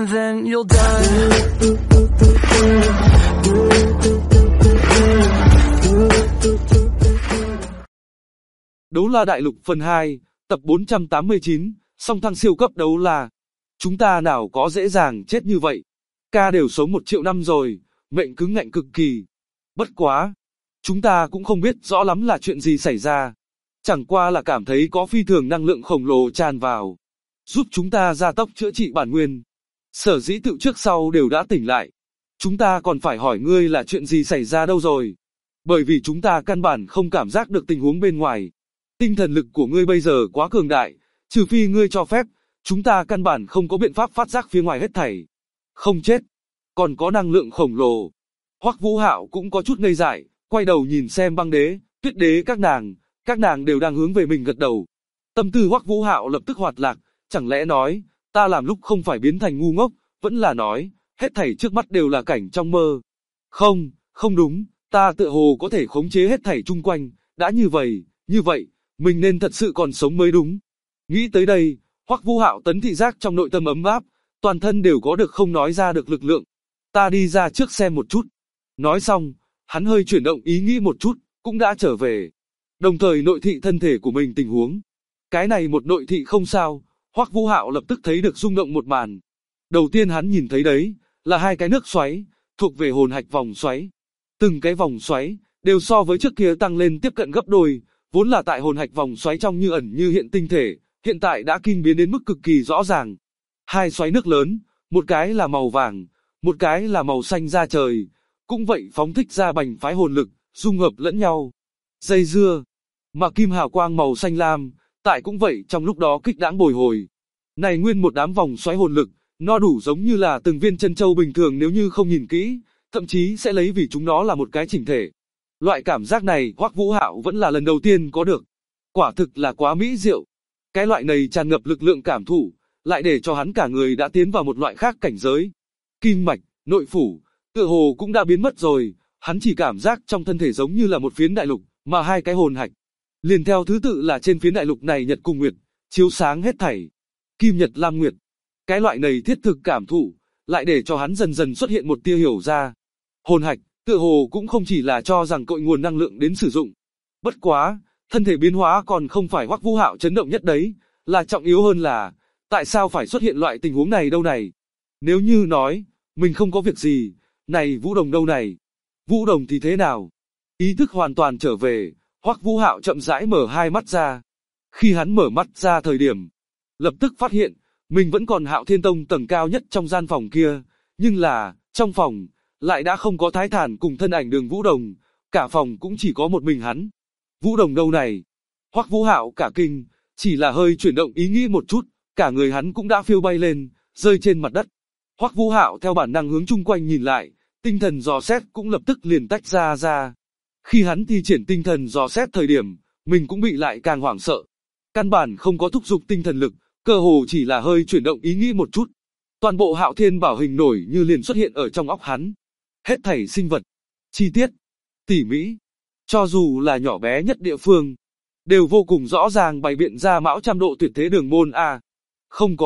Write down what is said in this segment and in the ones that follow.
and then you'll die. Đấu la đại lục phần 2, tập 489, song thăng siêu cấp đấu la. Chúng ta nào có dễ dàng chết như vậy. Ca đều sống 1 triệu năm rồi, mệnh cứng ngạnh cực kỳ. Bất quá, chúng ta cũng không biết rõ lắm là chuyện gì xảy ra. Chẳng qua là cảm thấy có phi thường năng lượng khổng lồ tràn vào, giúp chúng ta gia tốc chữa trị bản nguyên. Sở dĩ tựu trước sau đều đã tỉnh lại. Chúng ta còn phải hỏi ngươi là chuyện gì xảy ra đâu rồi. Bởi vì chúng ta căn bản không cảm giác được tình huống bên ngoài. Tinh thần lực của ngươi bây giờ quá cường đại, trừ phi ngươi cho phép, chúng ta căn bản không có biện pháp phát giác phía ngoài hết thảy. Không chết, còn có năng lượng khổng lồ. Hoắc Vũ Hạo cũng có chút ngây dại, quay đầu nhìn xem Băng Đế, Tuyết Đế các nàng đều đang hướng về mình gật đầu. Tâm tư Hoắc Vũ Hạo lập tức hoạt lạc, chẳng lẽ nói, ta làm lúc không phải biến thành ngu ngốc, vẫn là nói, hết thảy trước mắt đều là cảnh trong mơ. Không đúng, ta tựa hồ có thể khống chế hết thảy chung quanh, đã như vậy, mình nên thật sự còn sống mới đúng. Nghĩ tới đây, Hoắc Vũ Hạo tấn thị giác trong nội tâm ấm áp, toàn thân đều có được không nói ra được lực lượng. Ta đi ra trước xem một chút. Nói xong, hắn hơi chuyển động ý nghĩ một chút, cũng đã trở về. Đồng thời nội thị thân thể của mình tình huống. Cái này một nội thị không sao, Hoắc Vũ Hạo lập tức thấy được rung động một màn. Đầu tiên hắn nhìn thấy đấy, là 2 cái nước xoáy, thuộc về hồn hạch vòng xoáy. Từng cái vòng xoáy, đều so với trước kia tăng lên tiếp cận gấp đôi, vốn là tại hồn hạch vòng xoáy trong như ẩn như hiện tinh thể, hiện tại đã kinh biến đến mức cực kỳ rõ ràng. 2 xoáy nước lớn, một cái là màu vàng, một cái là màu xanh da trời, cũng vậy phóng thích ra bành phái hồn lực, dung hợp lẫn nhau. Dây dưa, mà kim hào quang màu xanh lam, tại cũng vậy trong lúc đó kích đãng bồi hồi. Này nguyên một đám vòng xoáy hồn lực, nó đủ giống như là từng viên chân châu bình thường nếu như không nhìn kỹ, thậm chí sẽ lấy vì chúng nó là một cái chỉnh thể. Loại cảm giác này Hoắc Vũ Hạo vẫn là lần đầu tiên có được. Quả thực là quá mỹ diệu. Cái loại này tràn ngập lực lượng cảm thụ, lại để cho hắn cả người đã tiến vào một loại khác cảnh giới. Kim mạch, nội phủ, tựa hồ cũng đã biến mất rồi, hắn chỉ cảm giác trong thân thể giống như là một phiến đại lục, mà 2 cái hồn hạch liền theo thứ tự là trên phiến đại lục này nhật cùng nguyệt, chiếu sáng hết thảy. Kim nhật lam nguyệt. Cái loại này thiết thực cảm thụ, lại để cho hắn dần dần xuất hiện một tia hiểu ra. Hồn hạch, tựa hồ cũng không chỉ là cho rằng cội nguồn năng lượng đến sử dụng. Bất quá, thân thể biến hóa còn không phải Hoắc Vũ Hạo chấn động nhất đấy, là trọng yếu hơn là, tại sao phải xuất hiện loại tình huống này đâu này? Nếu như nói, mình không có việc gì, này Vũ Đồng đâu này? Vũ Đồng thì thế nào? Ý thức hoàn toàn trở về, Hoắc Vũ Hạo chậm rãi mở 2 mắt ra. Khi hắn mở mắt ra thời điểm, lập tức phát hiện, mình vẫn còn Hạo Thiên Tông tầng cao nhất trong gian phòng kia, nhưng là, trong phòng, lại đã không có Thái Thản cùng thân ảnh Đường Vũ Đồng, cả phòng cũng chỉ có một mình hắn. Vũ Đồng đâu này? Hoắc Vũ Hạo cả kinh, chỉ là hơi chuyển động ý nghĩ một chút, cả người hắn cũng đã phiêu bay lên, rơi trên mặt đất. Hoắc Vũ Hạo theo bản năng hướng chung quanh nhìn lại, tinh thần dò xét cũng lập tức liền tách ra. Khi hắn thi triển tinh thần dò xét thời điểm, mình cũng bị lại càng hoảng sợ. Căn bản không có thúc giục tinh thần lực, cơ hồ chỉ là hơi chuyển động ý nghĩ một chút. Toàn bộ Hạo Thiên Bảo hình nổi như liền xuất hiện ở trong óc hắn. Hết thảy sinh vật, chi tiết, tỉ mỉ, cho dù là nhỏ bé nhất địa phương, đều vô cùng rõ ràng bày biện ra mão trăm độ tuyệt thế đường môn a. Không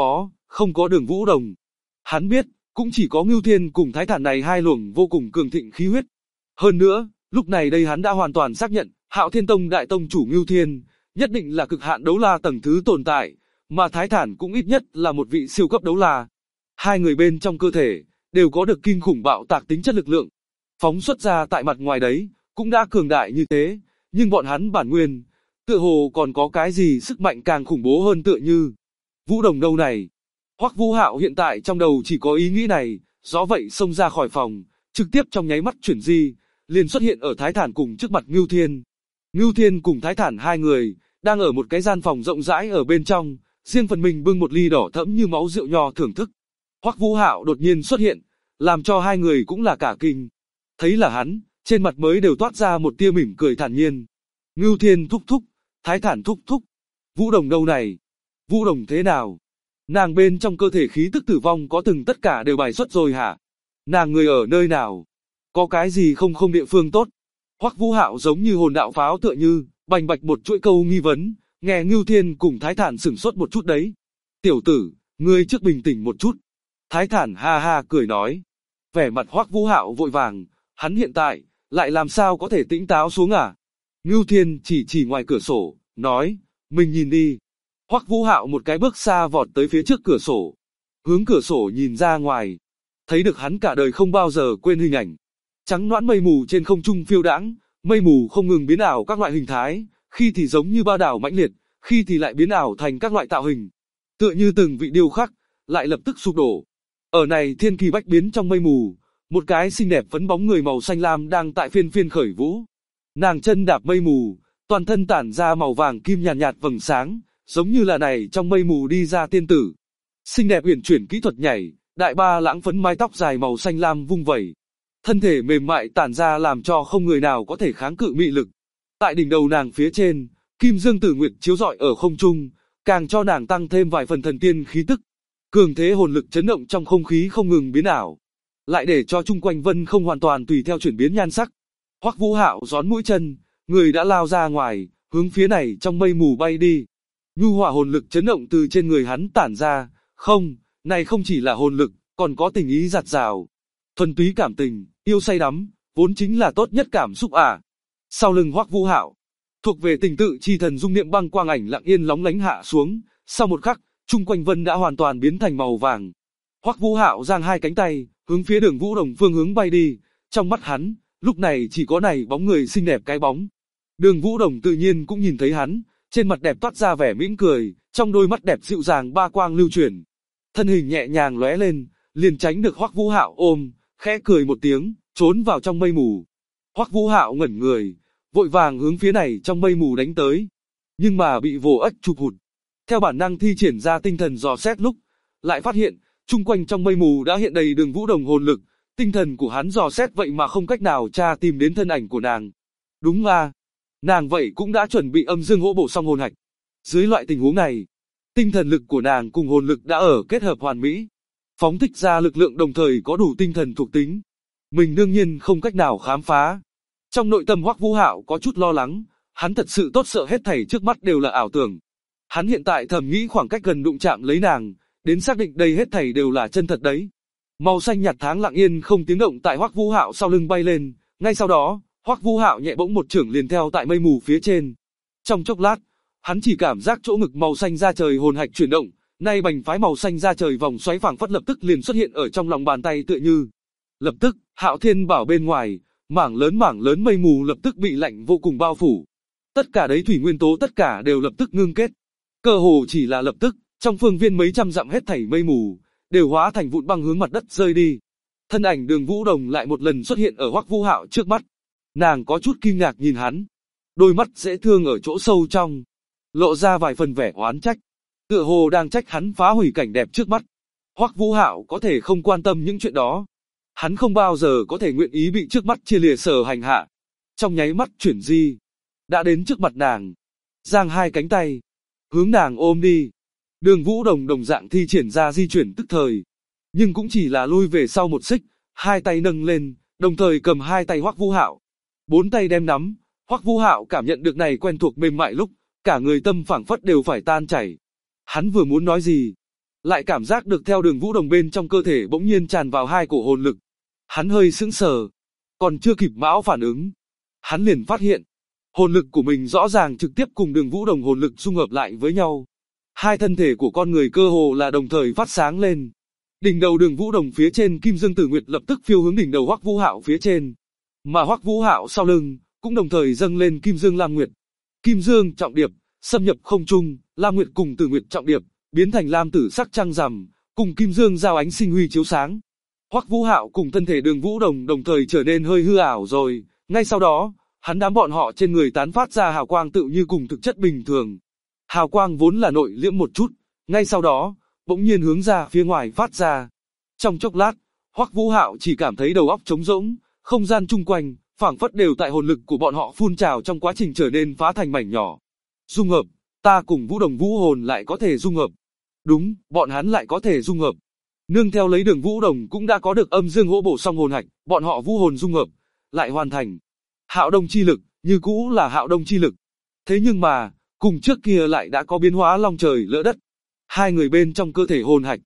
có Đường Vũ Đồng. Hắn biết, cũng chỉ có Ngưu Thiên cùng Thái Thản này 2 luồng vô cùng cường thịnh khí huyết. Hơn nữa, lúc này đây hắn đã hoàn toàn xác nhận, Hạo Thiên Tông đại tông chủ Ngưu Thiên, nhất định là cực hạn đấu la tầng thứ tồn tại, mà Thái Thản cũng ít nhất là một vị siêu cấp đấu la. 2 người bên trong cơ thể, đều có được kinh khủng bạo tạc tính chất lực lượng. Phóng xuất ra tại mặt ngoài đấy, cũng đã cường đại như thế, nhưng bọn hắn bản nguyên, tựa hồ còn có cái gì sức mạnh càng khủng bố hơn tựa như. Vũ Đồng đâu này? Hoắc Vũ Hạo hiện tại trong đầu chỉ có ý nghĩ này, do vậy xông ra khỏi phòng, trực tiếp trong nháy mắt chuyển di, liền xuất hiện ở Thái Thản cùng trước mặt Ngưu Thiên. Ngưu Thiên cùng Thái Thản 2 người, đang ở một cái gian phòng rộng rãi ở bên trong, riêng phần mình bưng một ly đỏ thẫm như máu rượu nho thưởng thức. Hoắc Vũ Hạo đột nhiên xuất hiện, làm cho 2 người cũng là cả kinh. Thấy là hắn, trên mặt mới đều toát ra một tia mỉm cười thản nhiên. Ngưu Thiên thúc thúc, Thái Thản thúc thúc. Vũ Đồng đâu này? Vũ Đồng thế nào? Nàng bên trong cơ thể khí tức tử vong có từng tất cả đều bài xuất rồi hả? Nàng người ở nơi nào? Có cái gì không địa phương tốt? Hoắc Vũ Hạo giống như hồn đạo pháo tựa như, bành bạch một chuỗi câu nghi vấn, nghe Ngưu Thiên cùng Thái Thản sửng sốt một chút đấy. Tiểu tử, ngươi trước bình tĩnh một chút. Thái Thản ha ha cười nói. Vẻ mặt Hoắc Vũ Hạo vội vàng, hắn hiện tại, lại làm sao có thể tĩnh táo xuống à? Ngưu Thiên chỉ ngoài cửa sổ, nói, mình nhìn đi. Hoắc Vũ Hạo một cái bước xa vọt tới phía trước cửa sổ. Hướng cửa sổ nhìn ra ngoài, thấy được hắn cả đời không bao giờ quên hình ảnh. Trắng nõn mây mù trên không trung phiêu đãng, mây mù không ngừng biến ảo các loại hình thái, khi thì giống như bao đảo mãnh liệt, khi thì lại biến ảo thành các loại tạo hình. Tựa như từng vị điêu khắc, lại lập tức sụp đổ. Ở này thiên kỳ bách biến trong mây mù, một cái xinh đẹp phấn bóng người màu xanh lam đang tại phiên phiên khởi vũ. Nàng chân đạp mây mù, toàn thân tản ra màu vàng kim nhàn nhạt vầng sáng, giống như là này trong mây mù đi ra tiên tử. Xinh đẹp uyển chuyển kỹ thuật nhảy, đại ba lãng phấn mái tóc dài màu xanh lam vung vẩy. Thân thể mềm mại tản ra làm cho không người nào có thể kháng cự mị lực. Tại đỉnh đầu nàng phía trên, kim dương tử nguyệt chiếu rọi ở không trung, càng cho nàng tăng thêm vài phần thần tiên khí tức. Cường thế hồn lực chấn động trong không khí không ngừng biến ảo, lại để cho chung quanh vân không hoàn toàn tùy theo chuyển biến nhan sắc. Hoắc Vũ Hạo gión mũi chân, người đã lao ra ngoài, hướng phía này trong mây mù bay đi. Nhu hỏa hồn lực chấn động từ trên người hắn tản ra, không, này không chỉ là hồn lực, còn có tình ý dạt dào. Thuần túy cảm tình, yêu say đắm, vốn chính là tốt nhất cảm xúc à. Sau lưng Hoắc Vũ Hạo, thuộc về tình tự chi thần dung niệm băng quang ảnh lặng yên lóng lánh hạ xuống, sau một khắc, chung quanh vân đã hoàn toàn biến thành màu vàng. Hoắc Vũ Hạo giang hai cánh tay, hướng phía Đường Vũ Đồng phương hướng bay đi, trong mắt hắn, lúc này chỉ có này bóng người xinh đẹp cái bóng. Đường Vũ Đồng tự nhiên cũng nhìn thấy hắn, trên mặt đẹp toát ra vẻ mỉm cười, trong đôi mắt đẹp dịu dàng ba quang lưu chuyển. Thân hình nhẹ nhàng lóe lên, liền tránh được Hoắc Vũ Hạo ôm, khẽ cười một tiếng, trốn vào trong mây mù. Hoắc Vũ Hạo ngẩn người, vội vàng hướng phía này trong mây mù đánh tới, nhưng mà bị vồ ếch chụp hụt. Theo bản năng thi triển ra tinh thần dò xét lúc, lại phát hiện, chung quanh trong mây mù đã hiện đầy Đường Vũ Đồng hồn lực, tinh thần của hắn dò xét vậy mà không cách nào tra tìm đến thân ảnh của nàng. Đúng à, nàng vậy cũng đã chuẩn bị âm dương hỗ bổ xong hồn hạch. Dưới loại tình huống này, tinh thần lực của nàng cùng hồn lực đã ở kết hợp hoàn mỹ, phóng thích ra lực lượng đồng thời có đủ tinh thần thuộc tính. Mình đương nhiên không cách nào khám phá. Trong nội tâm Hoắc Vũ Hạo có chút lo lắng, hắn thật sự tốt sợ hết thảy trước mắt đều là ảo tưởng. Hắn hiện tại thầm nghĩ khoảng cách gần đụng chạm lấy nàng, đến xác định đây hết thảy đều là chân thật đấy. Màu xanh nhạt tháng lặng yên không tiếng động tại Hoắc Vũ Hạo sau lưng bay lên, ngay sau đó, Hoắc Vũ Hạo nhẹ bỗng một chưởng liền theo tại mây mù phía trên. Trong chốc lát, hắn chỉ cảm giác chỗ ngực màu xanh da trời hồn hạch chuyển động, nay bành phái màu xanh da trời vòng xoáy phảng phất lập tức liền xuất hiện ở trong lòng bàn tay tựa như. Lập tức, Hạo Thiên Bảo bên ngoài, mảng lớn mây mù lập tức bị lạnh vô cùng bao phủ. Tất cả đấy thủy nguyên tố tất cả đều lập tức ngưng kết. Cơ hồ chỉ là lập tức, trong phương viên mấy trăm dặm hết thảy mây mù, đều hóa thành vụn băng hướng mặt đất rơi đi. Thân ảnh Đường Vũ Đồng lại một lần xuất hiện ở Hoắc Vũ Hạo trước mắt. Nàng có chút kinh ngạc nhìn hắn, đôi mắt dễ thương ở chỗ sâu trong, lộ ra vài phần vẻ oán trách, tựa hồ đang trách hắn phá hủy cảnh đẹp trước mắt. Hoắc Vũ Hạo có thể không quan tâm những chuyện đó, hắn không bao giờ có thể nguyện ý bị trước mắt chia lìa sở hành hạ. Trong nháy mắt chuyển di, đã đến trước mặt nàng, giang hai cánh tay, hướng nàng ôm đi. Đường Vũ Đồng đồng dạng thi triển ra di chuyển tức thời, nhưng cũng chỉ là lui về sau một xích, hai tay nâng lên, đồng thời cầm hai tay Hoắc Vũ Hạo, bốn tay đem nắm. Hoắc Vũ Hạo cảm nhận được này quen thuộc mềm mại lúc, cả người tâm phảng phất đều phải tan chảy. Hắn vừa muốn nói gì, lại cảm giác được theo Đường Vũ Đồng bên trong cơ thể bỗng nhiên tràn vào hai cổ hồn lực. Hắn hơi sững sờ, còn chưa kịp mão phản ứng, hắn liền phát hiện, hồn lực của mình rõ ràng trực tiếp cùng Đường Vũ Đồng hồn lực dung hợp lại với nhau. Hai thân thể của con người cơ hồ là đồng thời phát sáng lên. Đỉnh đầu Đường Vũ Đồng phía trên Kim Dương Tử Nguyệt lập tức phiêu hướng đỉnh đầu Hoắc Vũ Hạo phía trên, mà Hoắc Vũ Hạo sau lưng cũng đồng thời dâng lên Kim Dương Lam Nguyệt. Kim Dương trọng điệp xâm nhập không trung, Lam Nguyệt cùng Tử Nguyệt trọng điệp biến thành lam tử sắc trăng rằm, cùng Kim Dương giao ánh sinh huy chiếu sáng. Hoắc Vũ Hạo cùng thân thể Đường Vũ Đồng đồng thời trở nên hơi hư ảo rồi, ngay sau đó, hắn đám bọn họ trên người tán phát ra hào quang tự như cùng thực chất bình thường. Hào quang vốn là nội liễm một chút, ngay sau đó, bỗng nhiên hướng ra phía ngoài phát ra. Trong chốc lát, Hoắc Vũ Hạo chỉ cảm thấy đầu óc trống rỗng, không gian chung quanh, phảng phất đều tại hồn lực của bọn họ phun trào trong quá trình trở nên phá thành mảnh nhỏ. Dung hợp, ta cùng Vũ Đồng vũ hồn lại có thể dung hợp. Đúng, bọn hắn lại có thể dung hợp. Nương theo lấy Đường Vũ Đồng cũng đã có được âm dương hỗ bổ xong hồn hạch, bọn họ vũ hồn dung hợp, lại hoàn thành. Hạo Đông chi lực, như cũ là Hạo Đông chi lực. Thế nhưng mà, cùng trước kia lại đã có biến hóa long trời lỡ đất. Hai người bên trong cơ thể hồn hạch,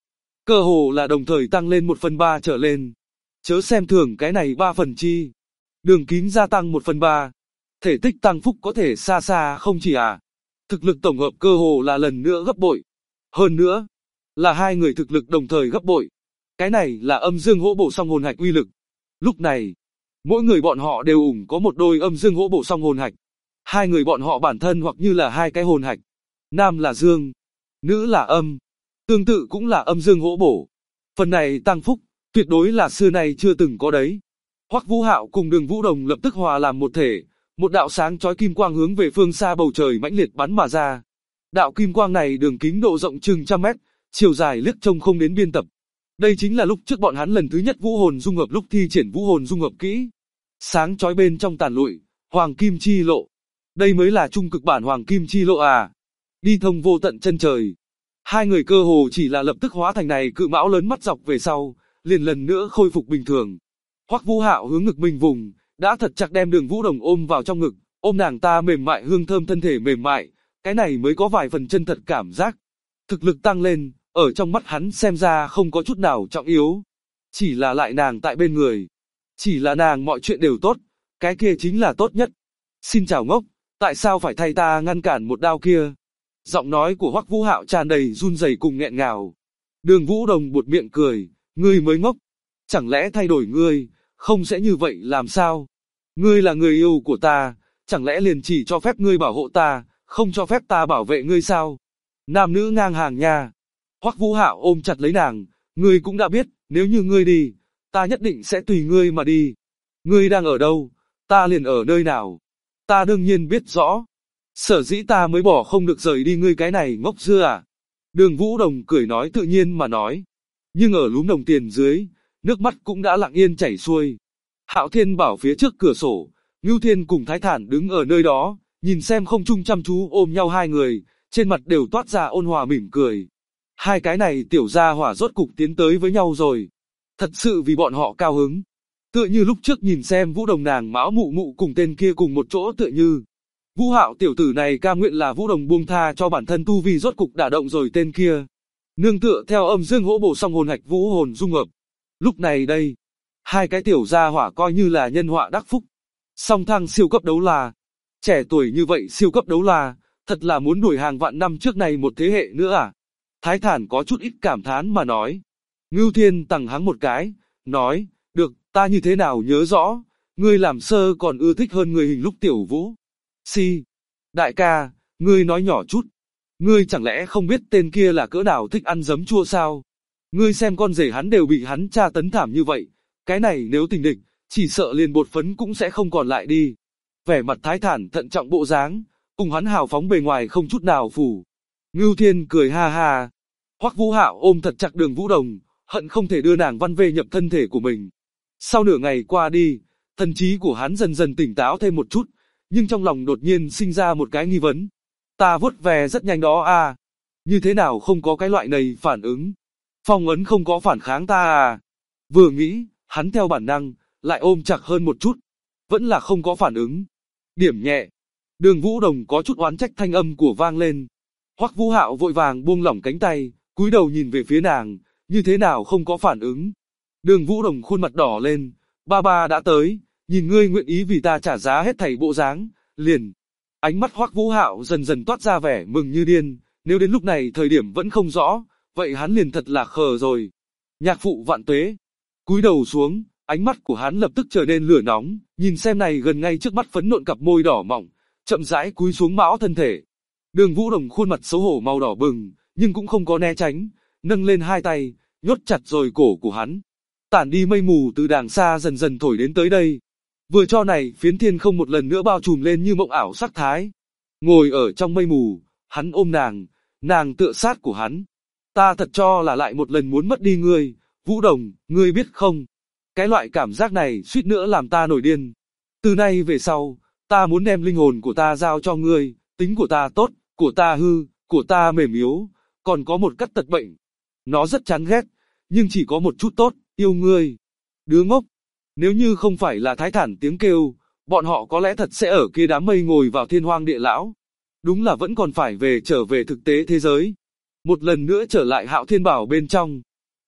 cơ hồ là đồng thời tăng lên 1/3 trở lên. Chớ xem thường cái này 3 phần chi. Đường kính gia tăng 1/3. Thể tích tăng phúc có thể xa xa không chỉ à. Thực lực tổng hợp cơ hồ là lần nữa gấp bội. Hơn nữa, là hai người thực lực đồng thời gấp bội. Cái này là âm dương hỗ bổ song hồn hạch uy lực. Lúc này, mỗi người bọn họ đều có một đôi âm dương hỗ bổ song hồn hạch. Hai người bọn họ bản thân hoặc như là hai cái hồn hạch. Nam là dương, nữ là âm. Tương tự cũng là âm dương hỗ bổ. Phần này tăng phúc, tuyệt đối là xưa nay chưa từng có đấy. Hoắc Vũ Hạo cùng Đường Vũ Đồng lập tức hòa làm một thể, một đạo sáng chói kim quang hướng về phương xa bầu trời mãnh liệt bắn mà ra. Đạo kim quang này đường kính độ rộng chừng trăm mét, chiều dài liếc trông không đến biên tập. Đây chính là lúc trước bọn hắn lần thứ nhất vũ hồn dung hợp lúc thi triển vũ hồn dung hợp kỹ. Sáng chói bên trong tàn lụi, hoàng kim chi lộ. Đây mới là trung cực bản hoàng kim chi lộ à. Đi thông vô tận chân trời. Hai người cơ hồ chỉ là lập tức hóa thành này cự mão lớn mắt dọc về sau, liền lần nữa khôi phục bình thường. Hoắc Vũ Hạo hướng ngực mình vùng, đã thật chặt đem Đường Vũ Đồng ôm vào trong ngực, ôm nàng ta mềm mại hương thơm thân thể mềm mại, cái này mới có vài phần chân thật cảm giác. Thực lực tăng lên, ở trong mắt hắn xem ra không có chút nào trọng yếu. Chỉ là lại nàng tại bên người. Chỉ là nàng mọi chuyện đều tốt, cái kia chính là tốt nhất. Xin chào ngốc, tại sao phải thay ta ngăn cản một đao kia? Giọng nói của Hoắc Vũ Hạo tràn đầy run rẩy cùng nghẹn ngào. Đường Vũ Đồng buột miệng cười, ngươi mới ngốc. Chẳng lẽ thay đổi ngươi, không sẽ như vậy làm sao? Ngươi là người yêu của ta, chẳng lẽ liền chỉ cho phép ngươi bảo hộ ta, không cho phép ta bảo vệ ngươi sao? Nam nữ ngang hàng nha. Hoắc Vũ Hạo ôm chặt lấy nàng, ngươi cũng đã biết, nếu như ngươi đi, ta nhất định sẽ tùy ngươi mà đi. Ngươi đang ở đâu, ta liền ở nơi nào. Ta đương nhiên biết rõ. Sở dĩ ta mới bỏ không được rời đi ngươi cái này ngốc dưa à. Đường Vũ Đồng cười nói tự nhiên mà nói. Nhưng ở lúm đồng tiền dưới, nước mắt cũng đã lặng yên chảy xuôi. Hạo Thiên Bảo phía trước cửa sổ, Ngưu Thiên cùng Thái Thản đứng ở nơi đó, nhìn xem không trung chăm chú ôm nhau hai người, trên mặt đều toát ra ôn hòa mỉm cười. Hai cái này tiểu gia hỏa rốt cục tiến tới với nhau rồi. Thật sự vì bọn họ cao hứng. Tựa như lúc trước nhìn xem Vũ Đồng nàng Mão Mụ Mụ cùng tên kia cùng một chỗ tựa như. Vũ Hạo tiểu tử này cam nguyện là Vũ Đồng buông tha cho bản thân tu vi rốt cục đả động rồi tên kia. Nương tựa theo âm dương hỗ bổ song hồn hạch vũ hồn dung hợp. Lúc này đây, hai cái tiểu gia hỏa coi như là nhân họa đắc phúc. Song thăng siêu cấp đấu la. Trẻ tuổi như vậy siêu cấp đấu la, thật là muốn đuổi hàng vạn năm trước này một thế hệ nữa à? Thái Thản có chút ít cảm thán mà nói. Ngưu Thiên tằng hắng một cái, nói, được, ta như thế nào nhớ rõ, ngươi làm sơ còn ưa thích hơn người hình lúc tiểu Vũ. Si, đại ca, ngươi nói nhỏ chút. Ngươi chẳng lẽ không biết tên kia là cỡ nào thích ăn giấm chua sao? Ngươi xem con rể hắn đều bị hắn tra tấn thảm như vậy, cái này nếu tình địch, chỉ sợ liền bột phấn cũng sẽ không còn lại đi. Vẻ mặt Thái Thản thận trọng bộ dáng, cùng hắn hào phóng bề ngoài không chút nào phủ. Ngưu Thiên cười ha ha. Hoắc Vũ Hạo ôm thật chặt Đường Vũ Đồng, hận không thể đưa nàng văn về nhập thân thể của mình. Sau nửa ngày qua đi, thần trí của hắn dần dần tỉnh táo thêm một chút, nhưng trong lòng đột nhiên sinh ra một cái nghi vấn. Ta vuốt ve rất nhanh đó à? Như thế nào không có cái loại này phản ứng? Phong ấn không có phản kháng ta à? Vừa nghĩ, hắn theo bản năng, lại ôm chặt hơn một chút. Vẫn là không có phản ứng. Điểm nhẹ. Đường Vũ Đồng có chút oán trách thanh âm của vang lên. Hoắc Vũ Hạo vội vàng buông lỏng cánh tay, cúi đầu nhìn về phía nàng, như thế nào không có phản ứng. Đường Vũ Đồng khuôn mặt đỏ lên, ba đã tới, nhìn ngươi nguyện ý vì ta trả giá hết thảy bộ dáng, liền. Ánh mắt Hoắc Vũ Hạo dần dần toát ra vẻ mừng như điên, nếu đến lúc này thời điểm vẫn không rõ, vậy hắn liền thật là khờ rồi. Nhạc phụ vạn tuế. Cúi đầu xuống, ánh mắt của hắn lập tức trở nên lửa nóng, nhìn xem này gần ngay trước mắt phấn nộn cặp môi đỏ mọng, chậm rãi cúi xuống mão thân thể. Đường Vũ Đồng khuôn mặt xấu hổ màu đỏ bừng, nhưng cũng không có né tránh, nâng lên hai tay, nhốt chặt rồi cổ của hắn. Tản đi mây mù từ đàng xa dần dần thổi đến tới đây. Vừa cho này phiến thiên không một lần nữa bao trùm lên như mộng ảo sắc thái. Ngồi ở trong mây mù, hắn ôm nàng tựa sát của hắn. Ta thật cho là lại một lần muốn mất đi ngươi, Vũ Đồng, ngươi biết không? Cái loại cảm giác này suýt nữa làm ta nổi điên. Từ nay về sau, ta muốn đem linh hồn của ta giao cho ngươi, tính của ta tốt, của ta hư, của ta mềm yếu, còn có một cắt tật bệnh. Nó rất chán ghét, nhưng chỉ có một chút tốt, yêu ngươi. Đứa ngốc, nếu như không phải là Thái Thản tiếng kêu, bọn họ có lẽ thật sẽ ở kia đám mây ngồi vào thiên hoang địa lão. Đúng là vẫn còn phải trở về thực tế thế giới. Một lần nữa trở lại Hạo Thiên Bảo bên trong.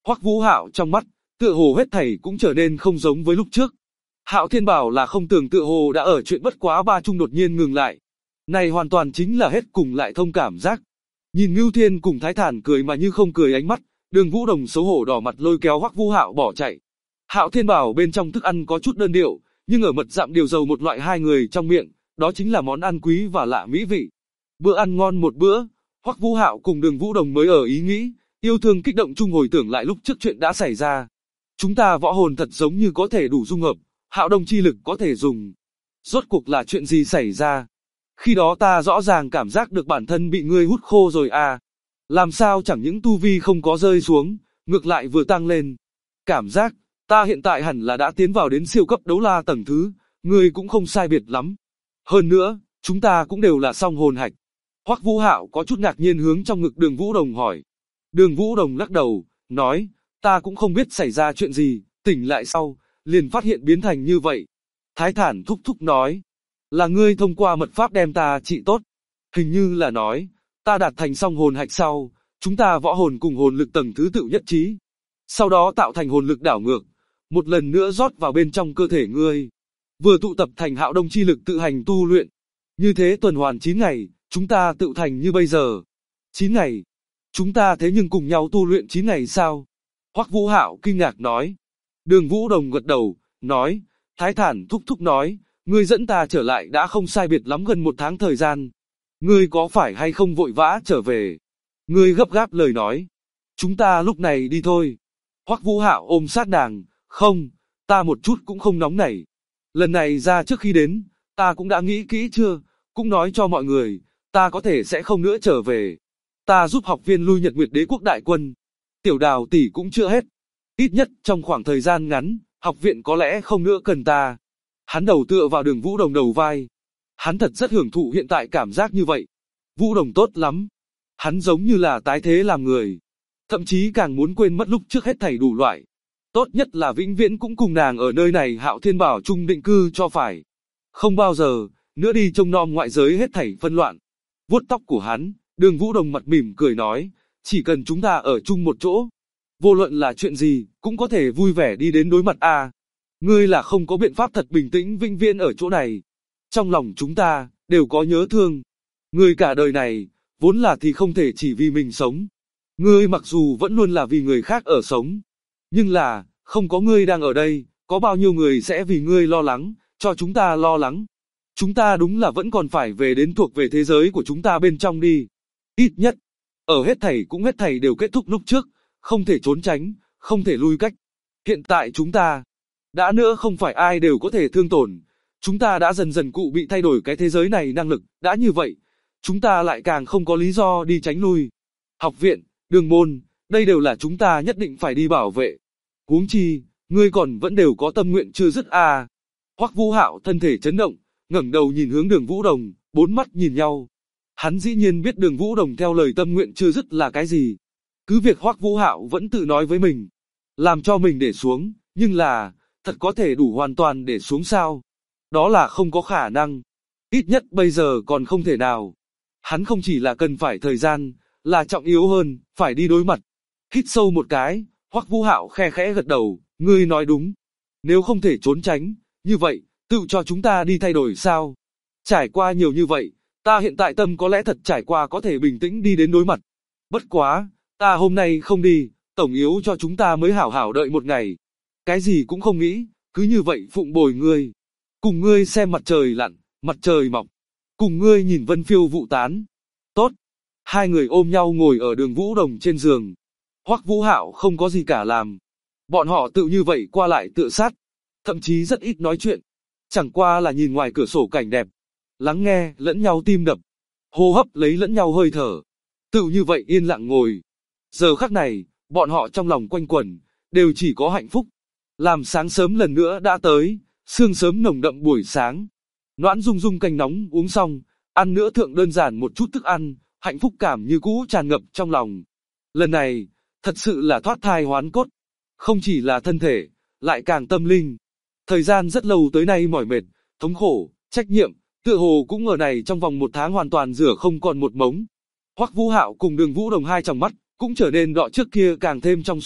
Hoắc Vũ Hạo trong mắt, tựa hồ hết thảy cũng trở nên không giống với lúc trước. Hạo Thiên bảo là không tưởng tựa hồ đã ở chuyện bất quá ba chung đột nhiên ngừng lại. Này hoàn toàn chính là hết cùng lại thông cảm giác. Nhìn Ngưu Thiên cùng Thái Thản cười mà như không cười ánh mắt, Đường Vũ Đồng xấu hổ đỏ mặt lôi kéo Hoắc Vũ Hạo bỏ chạy. Hạo Thiên bảo bên trong thức ăn có chút đơn điệu, nhưng ở mật dặm điều dầu một loại hai người trong miệng, đó chính là món ăn quý và lạ mỹ vị. Bữa ăn ngon một bữa, Hoắc Vũ Hạo cùng Đường Vũ Đồng mới ở ý nghĩ, yêu thương kích động chung hồi tưởng lại lúc trước chuyện đã xảy ra. Chúng ta võ hồn thật giống như có thể đủ dung hợp, Hạo Đông chi lực có thể dùng. Rốt cuộc là chuyện gì xảy ra? Khi đó ta rõ ràng cảm giác được bản thân bị ngươi hút khô rồi à. Làm sao chẳng những tu vi không có rơi xuống, ngược lại vừa tăng lên. Cảm giác, ta hiện tại hẳn là đã tiến vào đến siêu cấp đấu la tầng thứ, ngươi cũng không sai biệt lắm. Hơn nữa, chúng ta cũng đều là song hồn hạch. Hoắc Vũ Hạo có chút ngạc nhiên hướng trong ngực Đường Vũ Đồng hỏi. Đường Vũ Đồng lắc đầu, nói, ta cũng không biết xảy ra chuyện gì, tỉnh lại sau, liền phát hiện biến thành như vậy. Thái Thản thúc thúc nói, là ngươi thông qua mật pháp đem ta trị tốt. Hình như là nói, ta đạt thành song hồn hạch sau, chúng ta võ hồn cùng hồn lực tầng thứ tự nhất trí. Sau đó tạo thành hồn lực đảo ngược, một lần nữa rót vào bên trong cơ thể ngươi. Vừa tụ tập thành Hạo Đông chi lực tự hành tu luyện. Như thế tuần hoàn 9 ngày, chúng ta tự thành như bây giờ. 9 ngày. Chúng ta thế nhưng cùng nhau tu luyện 9 ngày sao? Hoắc Vũ Hạo kinh ngạc nói. Đường Vũ Đồng gật đầu, nói, Thái Thản thúc thúc nói, ngươi dẫn ta trở lại đã không sai biệt lắm gần 1 tháng thời gian. Ngươi có phải hay không vội vã trở về? Ngươi gấp gáp lời nói. Chúng ta lúc này đi thôi. Hoắc Vũ Hạo ôm sát nàng, không, ta một chút cũng không nóng nảy. Lần này ra trước khi đến, ta cũng đã nghĩ kỹ chưa, cũng nói cho mọi người, ta có thể sẽ không nữa trở về. Ta giúp học viên lui Nhật Nguyệt Đế quốc đại quân. Tiểu Đào tỷ cũng chưa hết. Ít nhất trong khoảng thời gian ngắn, học viện có lẽ không nữa cần ta. Hắn đầu tựa vào Đường Vũ Đồng đầu vai. Hắn thật rất hưởng thụ hiện tại cảm giác như vậy. Vũ Đồng tốt lắm. Hắn giống như là tái thế làm người. Thậm chí càng muốn quên mất lúc trước hết thảy đủ loại. Tốt nhất là vĩnh viễn cũng cùng nàng ở nơi này Hạo Thiên bảo chung định cư cho phải. Không bao giờ, nữa đi trông nom ngoại giới hết thảy phân loạn. Vuốt tóc của hắn, Đường Vũ Đồng mặt mỉm cười nói, chỉ cần chúng ta ở chung một chỗ. Vô luận là chuyện gì, cũng có thể vui vẻ đi đến đối mặt à. Ngươi là không có biện pháp thật bình tĩnh vĩnh viễn ở chỗ này. Trong lòng chúng ta, đều có nhớ thương. Ngươi cả đời này, vốn là thì không thể chỉ vì mình sống. Ngươi mặc dù vẫn luôn là vì người khác ở sống. Nhưng là, không có ngươi đang ở đây, có bao nhiêu người sẽ vì ngươi lo lắng, cho chúng ta lo lắng. Chúng ta đúng là vẫn còn phải về đến thuộc về thế giới của chúng ta bên trong đi. Ít nhất, ở hết thảy cũng hết thảy đều kết thúc lúc trước, không thể trốn tránh, không thể lui cách. Hiện tại chúng ta, đã nữa không phải ai đều có thể thương tổn. Chúng ta đã dần dần cụ bị thay đổi cái thế giới này năng lực, đã như vậy, chúng ta lại càng không có lý do đi tránh lui. Học viện, đường môn, đây đều là chúng ta nhất định phải đi bảo vệ. Huống chi, ngươi còn vẫn đều có tâm nguyện chưa dứt à. Hoắc Vũ Hạo thân thể chấn động, ngẩng đầu nhìn hướng Đường Vũ Đồng, bốn mắt nhìn nhau. Hắn dĩ nhiên biết Đường Vũ Đồng theo lời tâm nguyện chưa dứt là cái gì. Cứ việc Hoắc Vũ Hạo vẫn tự nói với mình, làm cho mình để xuống, nhưng là, thật có thể đủ hoàn toàn để xuống sao? Đó là không có khả năng. Ít nhất bây giờ còn không thể nào. Hắn không chỉ là cần phải thời gian, là trọng yếu hơn, phải đi đối mặt. Hít sâu một cái, Hoắc Vũ Hạo khe khẽ gật đầu, ngươi nói đúng. Nếu không thể trốn tránh, như vậy, tự cho chúng ta đi thay đổi sao? Trải qua nhiều như vậy, ta hiện tại tâm có lẽ thật trải qua có thể bình tĩnh đi đến đối mặt. Bất quá, ta hôm nay không đi, tổng yếu cho chúng ta mới hảo hảo đợi một ngày. Cái gì cũng không nghĩ, cứ như vậy phụng bồi ngươi. Cùng ngươi xem mặt trời lặn, mặt trời mọc. Cùng ngươi nhìn vân phiêu vụ tán. Tốt. Hai người ôm nhau ngồi ở Đường Vũ Đồng trên giường. Hoắc Vũ Hạo không có gì cả làm. Bọn họ tự như vậy qua lại tựa sát. Thậm chí rất ít nói chuyện. Chẳng qua là nhìn ngoài cửa sổ cảnh đẹp. Lắng nghe lẫn nhau tim đập. Hô hấp lấy lẫn nhau hơi thở. Tự như vậy yên lặng ngồi. Giờ khắc này, bọn họ trong lòng quanh quẩn, đều chỉ có hạnh phúc. Làm sáng sớm lần nữa đã tới, sương sớm nồng đậm buổi sáng. Noãn rung rung canh nóng uống xong, ăn nữa thượng đơn giản một chút thức ăn, hạnh phúc cảm như cũ tràn ngập trong lòng. Lần này, thật sự là thoát thai hoán cốt. Không chỉ là thân thể, lại càng tâm linh. Thời gian rất lâu tới nay mỏi mệt, thống khổ, trách nhiệm, tựa hồ cũng ở này trong vòng 1 tháng hoàn toàn rửa không còn một mống. Hoắc Vũ Hạo cùng Đường Vũ Đồng hai tròng mắt, cũng trở nên đọ trước kia càng thêm trong suốt,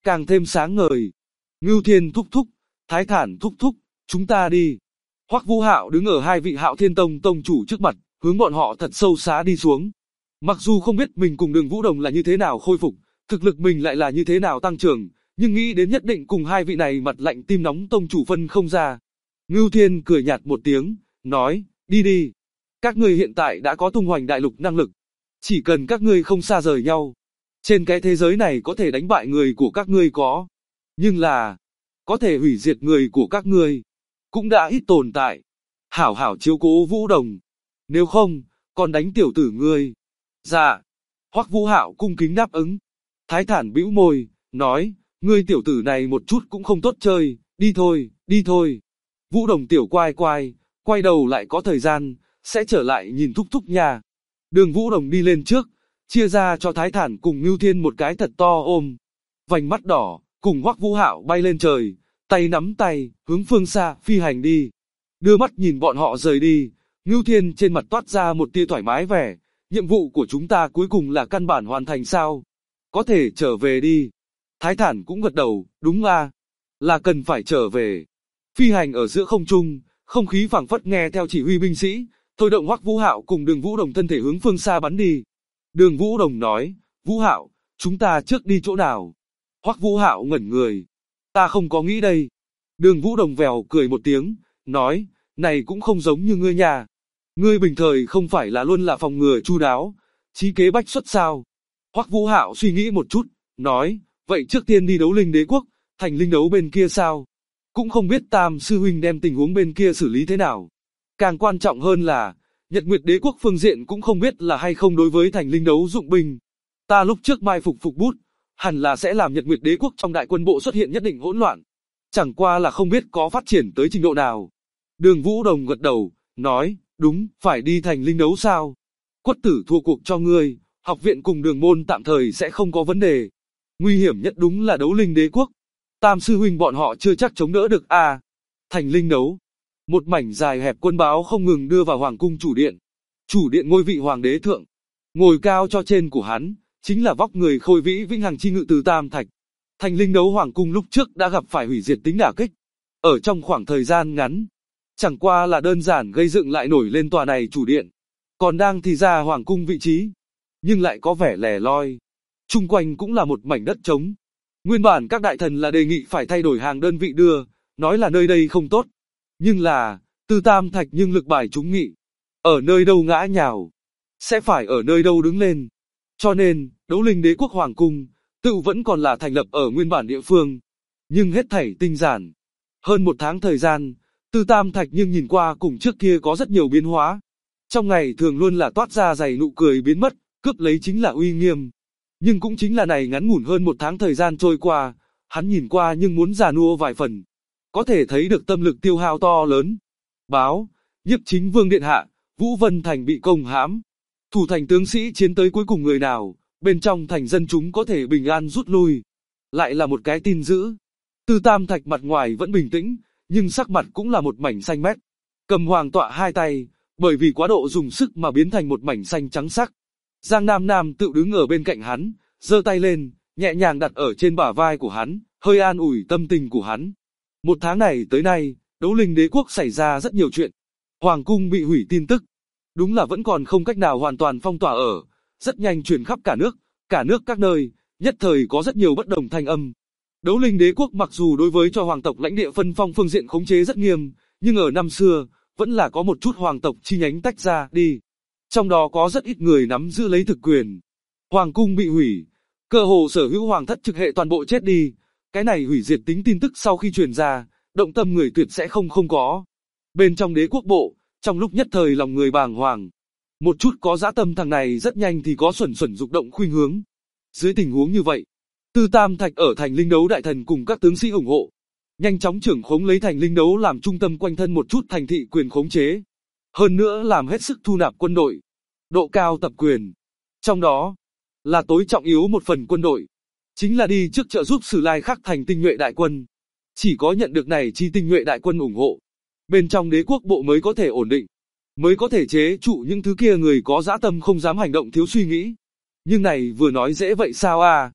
càng thêm sáng ngời. Ngưu Thiên thúc thúc, Thái Thản thúc thúc, chúng ta đi. Hoắc Vũ Hạo đứng ở hai vị Hạo Thiên Tông tông chủ trước mặt, hướng bọn họ thật sâu xá đi xuống. Mặc dù không biết mình cùng Đường Vũ Đồng là như thế nào khôi phục, thực lực mình lại là như thế nào tăng trưởng, nhưng nghĩ đến nhất định cùng hai vị này mặt lạnh tim nóng tông chủ phân không ra. Ngưu Thiên cười nhạt một tiếng, nói, đi đi. Các ngươi hiện tại đã có tung hoành đại lục năng lực. Chỉ cần các ngươi không xa rời nhau. Trên cái thế giới này có thể đánh bại người của các ngươi có. Nhưng là, có thể hủy diệt người của các ngươi. Cũng đã ít tồn tại. Hảo hảo chiếu cố Vũ Đồng. Nếu không, còn đánh tiểu tử ngươi. Dạ. Hoắc Vũ Hạo cung kính đáp ứng. Thái Thản bĩu môi, nói, ngươi tiểu tử này một chút cũng không tốt chơi, đi thôi, đi thôi. Vũ Đồng tiểu quay, quay đầu lại có thời gian, sẽ trở lại nhìn thúc thúc nhà. Đường Vũ Đồng đi lên trước, chia ra cho Thái Thản cùng Ngưu Thiên một cái thật to ôm. Vành mắt đỏ, cùng Hoắc Vũ Hạo bay lên trời, tay nắm tay, hướng phương xa phi hành đi. Đưa mắt nhìn bọn họ rời đi, Ngưu Thiên trên mặt toát ra một tia thoải mái vẻ, nhiệm vụ của chúng ta cuối cùng là căn bản hoàn thành sao? Có thể trở về đi. Thái Thản cũng gật đầu, đúng là cần phải trở về. Phi hành ở giữa không trung, không khí phảng phất nghe theo chỉ huy binh sĩ, thôi động Hoắc Vũ Hạo cùng Đường Vũ Đồng thân thể hướng phương xa bắn đi. Đường Vũ Đồng nói, Vũ Hạo, chúng ta trước đi chỗ nào? Hoắc Vũ Hạo ngẩn người, ta không có nghĩ đây. Đường Vũ Đồng vèo cười một tiếng, nói, này cũng không giống như ngươi nhà. Ngươi bình thời không phải là luôn là phòng ngừa chu đáo, trí kế bách xuất sao? Hoắc Vũ Hạo suy nghĩ một chút, nói, vậy trước tiên đi đấu linh đế quốc, thành linh đấu bên kia sao? Cũng không biết Tam sư huynh đem tình huống bên kia xử lý thế nào. Càng quan trọng hơn là, Nhật Nguyệt đế quốc phương diện cũng không biết là hay không đối với thành linh đấu dụng binh. Ta lúc trước mai phục bút, hẳn là sẽ làm Nhật Nguyệt đế quốc trong đại quân bộ xuất hiện nhất định hỗn loạn. Chẳng qua là không biết có phát triển tới trình độ nào. Đường Vũ Đồng gật đầu, nói, đúng, phải đi thành linh đấu sao? Quất tử thua cuộc cho ngươi, học viện cùng đường môn tạm thời sẽ không có vấn đề. Nguy hiểm nhất đúng là đấu linh đế quốc. Tam sư huynh bọn họ chưa chắc chống đỡ được Thành linh đấu. Một mảnh dài hẹp quân báo không ngừng đưa vào hoàng cung chủ điện. Chủ điện ngôi vị hoàng đế thượng. Ngồi cao cho trên của hắn, chính là vóc người khôi vĩ vĩnh hằng chi ngự từ Tam Thạch. Thành linh đấu hoàng cung lúc trước đã gặp phải hủy diệt tính đả kích. Ở trong khoảng thời gian ngắn, chẳng qua là đơn giản gây dựng lại nổi lên tòa này chủ điện. Còn đang thì ra hoàng cung vị trí, nhưng lại có vẻ lẻ loi. Chung quanh cũng là một mảnh đất trống. Nguyên bản các đại thần là đề nghị phải thay đổi hàng đơn vị đưa, nói là nơi đây không tốt. Nhưng là, từ Tam Thạch nhưng lực bài chúng nghị. Ở nơi đâu ngã nhào, sẽ phải ở nơi đâu đứng lên. Cho nên, đấu linh đế quốc hoàng cung, tự vẫn còn là thành lập ở nguyên bản địa phương. Nhưng hết thảy tinh giản. Hơn một tháng thời gian, từ Tam Thạch nhưng nhìn qua cùng trước kia có rất nhiều biến hóa. Trong ngày thường luôn là toát ra dày nụ cười biến mất, cướp lấy chính là uy nghiêm. Nhưng cũng chính là này ngắn ngủn hơn một tháng thời gian trôi qua, hắn nhìn qua nhưng muốn già nua vài phần. Có thể thấy được tâm lực tiêu hao to lớn. Báo, Nhiếp Chính Vương điện hạ, Vũ Vân Thành bị công hãm. Thủ thành tướng sĩ chiến tới cuối cùng người nào, bên trong thành dân chúng có thể bình an rút lui. Lại là một cái tin dữ. Từ Tam Thạch mặt ngoài vẫn bình tĩnh, nhưng sắc mặt cũng là một mảnh xanh mét. Cầm hoàng tọa hai tay, bởi vì quá độ dùng sức mà biến thành một mảnh xanh trắng sắc. Giang Nam Nam tự đứng ở bên cạnh hắn, giơ tay lên, nhẹ nhàng đặt ở trên bả vai của hắn, hơi an ủi tâm tình của hắn. Một tháng này tới nay, đấu linh đế quốc xảy ra rất nhiều chuyện. Hoàng cung bị hủy tin tức. Đúng là vẫn còn không cách nào hoàn toàn phong tỏa ở, rất nhanh truyền khắp cả nước các nơi, nhất thời có rất nhiều bất đồng thanh âm. Đấu linh đế quốc mặc dù đối với cho hoàng tộc lãnh địa phân phong phương diện khống chế rất nghiêm, nhưng ở năm xưa, vẫn là có một chút hoàng tộc chi nhánh tách ra đi. Trong đó có rất ít người nắm giữ lấy thực quyền. Hoàng cung bị hủy, cơ hồ sở hữu hoàng thất trực hệ toàn bộ chết đi. Cái này hủy diệt tính tin tức sau khi truyền ra, động tâm người tuyệt sẽ không có. Bên trong đế quốc bộ, trong lúc nhất thời lòng người bàng hoàng. Một chút có dã tâm thằng này rất nhanh thì có xuẩn dục động khuynh hướng. Dưới tình huống như vậy, Từ Tam Thạch ở thành linh đấu đại thần cùng các tướng sĩ ủng hộ. Nhanh chóng trưởng khống lấy thành linh đấu làm trung tâm quanh thân một chút thành thị quyền khống chế. Hơn nữa làm hết sức thu nạp quân đội. Độ cao tập quyền. Trong đó, là tối trọng yếu một phần quân đội. Chính là đi trước trợ giúp Sử Lai Khắc thành tinh nhuệ đại quân. Chỉ có nhận được này chi tinh nhuệ đại quân ủng hộ. Bên trong đế quốc bộ mới có thể ổn định. Mới có thể chế trụ những thứ kia người có dã tâm không dám hành động thiếu suy nghĩ. Nhưng này vừa nói dễ vậy sao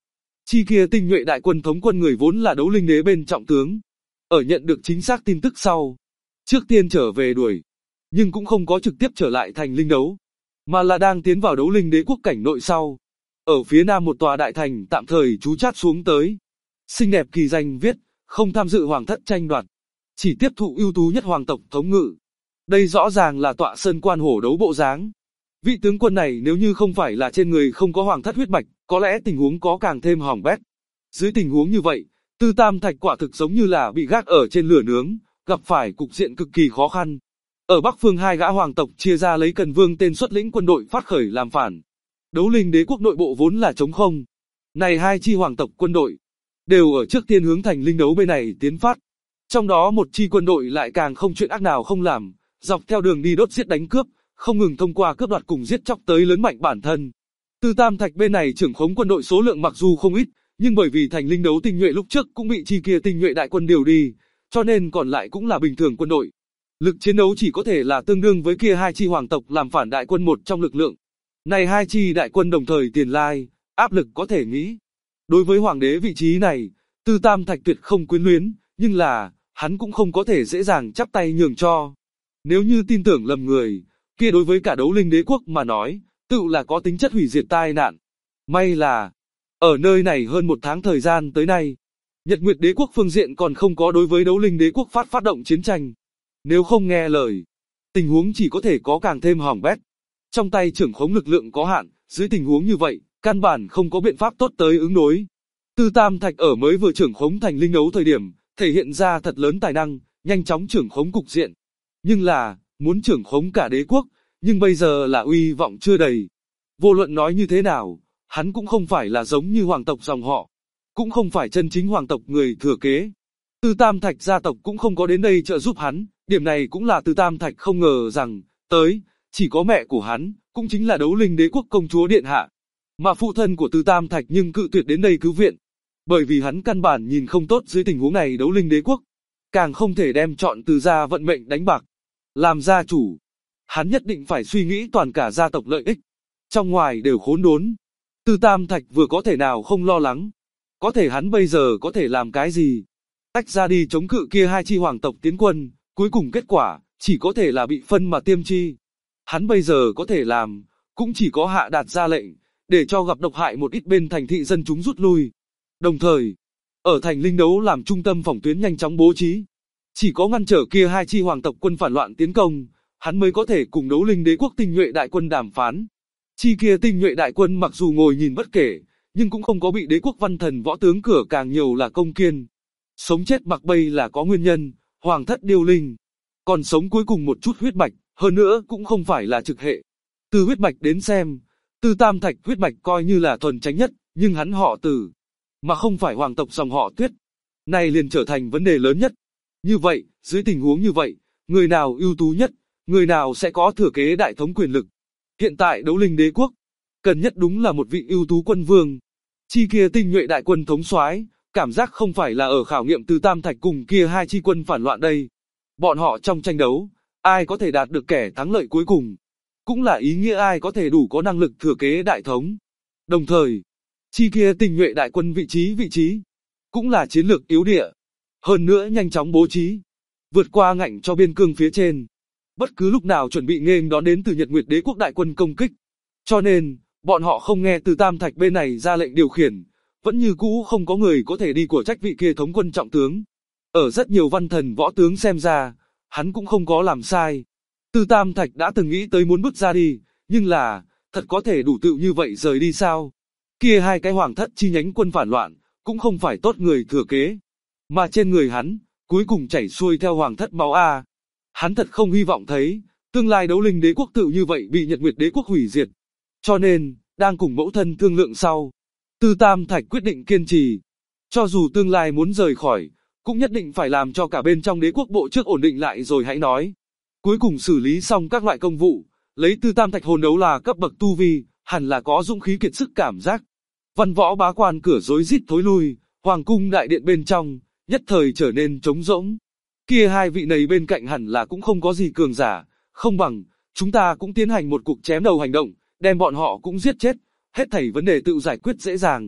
Chi kia tinh nhuệ đại quân thống quân người vốn là Đấu Linh Đế bên trọng tướng. Ở nhận được chính xác tin tức sau, trước tiên trở về đuổi, nhưng cũng không có trực tiếp trở lại thành Linh Đấu, mà là đang tiến vào Đấu Linh Đế quốc cảnh nội sau. Ở phía nam một tòa đại thành tạm thời trú chát xuống tới. Xinh đẹp kỳ danh viết, không tham dự hoàng thất tranh đoạt, chỉ tiếp thụ ưu tú nhất hoàng tộc thống ngự. Đây rõ ràng là tọa sơn quan hổ đấu bộ dáng. Vị tướng quân này nếu như không phải là trên người không có hoàng thất huyết mạch, có lẽ tình huống có càng thêm hỏng bét. Dưới tình huống như vậy, Tư Tam Thạch quả thực giống như là bị gác ở trên lửa nướng, gặp phải cục diện cực kỳ khó khăn. Ở Bắc Phương hai gã hoàng tộc chia ra lấy Cần Vương tên xuất lĩnh quân đội phát khởi làm phản. Đấu Linh Đế quốc nội bộ vốn là trống không. Này hai chi hoàng tộc quân đội đều ở trước tiên hướng thành Linh Đấu bên này tiến phát. Trong đó một chi quân đội lại càng không chuyện ác nào không làm, dọc theo đường đi đốt giết đánh cướp, không ngừng thông qua cướp đoạt cùng giết chóc tới lớn mạnh bản thân. Tư Tam Thạch bên này trưởng khống quân đội số lượng mặc dù không ít, nhưng bởi vì thành Linh Đấu tinh nhuệ lúc trước cũng bị chi kia tinh nhuệ đại quân điều đi, cho nên còn lại cũng là bình thường quân đội. Lực chiến đấu chỉ có thể là tương đương với kia hai chi hoàng tộc làm phản đại quân một trong lực lượng. Này hai chi đại quân đồng thời tiền lai, áp lực có thể nghĩ. Đối với hoàng đế vị trí này, Tư Tam Thạch tuyệt không quyến luyến, nhưng là, hắn cũng không có thể dễ dàng chắp tay nhường cho. Nếu như tin tưởng lầm người, kia đối với cả Đấu Linh Đế quốc mà nói, tự là có tính chất hủy diệt tai nạn. May là, ở nơi này hơn một tháng thời gian tới nay, Nhật Nguyệt Đế quốc phương diện còn không có đối với Đấu Linh Đế quốc phát động chiến tranh. Nếu không nghe lời, tình huống chỉ có thể có càng thêm hỏng bét. Trong tay trưởng khống lực lượng có hạn, dưới tình huống như vậy, căn bản không có biện pháp tốt tới ứng đối. Tư Tam Thạch ở mới vừa trưởng khống thành Linh Đấu thời điểm, thể hiện ra thật lớn tài năng, nhanh chóng trưởng khống cục diện. Nhưng là, muốn trưởng khống cả đế quốc, nhưng bây giờ là uy vọng chưa đầy. Vô luận nói như thế nào, hắn cũng không phải là giống như hoàng tộc dòng họ, cũng không phải chân chính hoàng tộc người thừa kế. Tư Tam Thạch gia tộc cũng không có đến đây trợ giúp hắn, điểm này cũng là Tư Tam Thạch không ngờ rằng, tới, chỉ có mẹ của hắn, cũng chính là Đấu Linh Đế quốc công chúa điện hạ. Mà phụ thân của Tư Tam Thạch nhưng cự tuyệt đến đây cứu viện, bởi vì hắn căn bản nhìn không tốt dưới tình huống này Đấu Linh Đế quốc, càng không thể đem chọn Tư gia vận mệnh đánh bạc. Làm gia chủ, hắn nhất định phải suy nghĩ toàn cả gia tộc lợi ích, trong ngoài đều khốn đốn. Tư Tam Thạch vừa có thể nào không lo lắng, có thể hắn bây giờ có thể làm cái gì? Tách ra đi chống cự kia hai chi hoàng tộc tiến quân, cuối cùng kết quả, chỉ có thể là bị phân mà tiêm chi. Hắn bây giờ có thể làm, cũng chỉ có hạ đạt ra lệnh, để cho gặp độc hại một ít bên thành thị dân chúng rút lui. Đồng thời, ở thành Linh Đấu làm trung tâm phòng tuyến nhanh chóng bố trí. Chỉ có ngăn trở kia hai chi hoàng tộc quân phản loạn tiến công, hắn mới có thể cùng Đấu Linh Đế quốc tinh nhuệ đại quân đàm phán. Chi kia tinh nhuệ đại quân mặc dù ngồi nhìn bất kể, nhưng cũng không có bị đế quốc văn thần võ tướng cửa càng nhiều là công kiên. Sống chết mặc bay là có nguyên nhân, hoàng thất điêu linh. Còn sống cuối cùng một chút huyết mạch, hơn nữa cũng không phải là trực hệ. Từ huyết mạch đến xem, Tư Tam Thạch huyết mạch coi như là thuần chánh nhất, nhưng hắn họ Từ, mà không phải hoàng tộc dòng họ Tuyết. Này liền trở thành vấn đề lớn nhất. Như vậy, dưới tình huống như vậy, người nào ưu tú nhất, người nào sẽ có thừa kế đại thống quyền lực. Hiện tại Đấu Linh Đế quốc, cần nhất đúng là một vị ưu tú quân vương. Chi kia tinh nhuệ đại quân thống soái, cảm giác không phải là ở khảo nghiệm Tư Tam Thạch cùng kia hai chi quân phản loạn đây. Bọn họ trong tranh đấu, ai có thể đạt được kẻ thắng lợi cuối cùng, cũng là ý nghĩa ai có thể đủ có năng lực thừa kế đại thống. Đồng thời, chi kia tinh nhuệ đại quân vị trí, cũng là chiến lược yếu địa. Hơn nữa nhanh chóng bố trí, vượt qua ngạnh cho biên cương phía trên. Bất cứ lúc nào chuẩn bị nghênh đón đến từ Nhật Nguyệt Đế quốc đại quân công kích. Cho nên, bọn họ không nghe từ Tam Thạch bên này ra lệnh điều khiển, vẫn như cũ không có người có thể đi của trách vị kia thống quân trọng tướng. Ở rất nhiều văn thần võ tướng xem ra, hắn cũng không có làm sai. Từ Tam Thạch đã từng nghĩ tới muốn bước ra đi, nhưng là, thật có thể đủ tự như vậy rời đi sao? Kia hai cái hoàng thất chi nhánh quân phản loạn, cũng không phải tốt người thừa kế. Mà trên người hắn, cuối cùng chảy xuôi theo hoàng thất máu A. Hắn thật không hy vọng thấy, tương lai Đấu Linh Đế quốc tự như vậy bị Nhật Nguyệt Đế quốc hủy diệt. Cho nên, đang cùng mẫu thân thương lượng sau, Tư Tam Thạch quyết định kiên trì. Cho dù tương lai muốn rời khỏi, cũng nhất định phải làm cho cả bên trong đế quốc bộ trước ổn định lại rồi hãy nói. Cuối cùng xử lý xong các loại công vụ, lấy Tư Tam Thạch hồn đấu là cấp bậc tu vi, hẳn là có dũng khí kiệt sức cảm giác. Văn võ bá quan cửa rối rít thối lui, hoàng cung đại điện bên trong, nhất thời trở nên trống rỗng. Kia hai vị này bên cạnh hẳn là cũng không có gì cường giả, không bằng, chúng ta cũng tiến hành một cuộc chém đầu hành động, đem bọn họ cũng giết chết, hết thảy vấn đề tự giải quyết dễ dàng.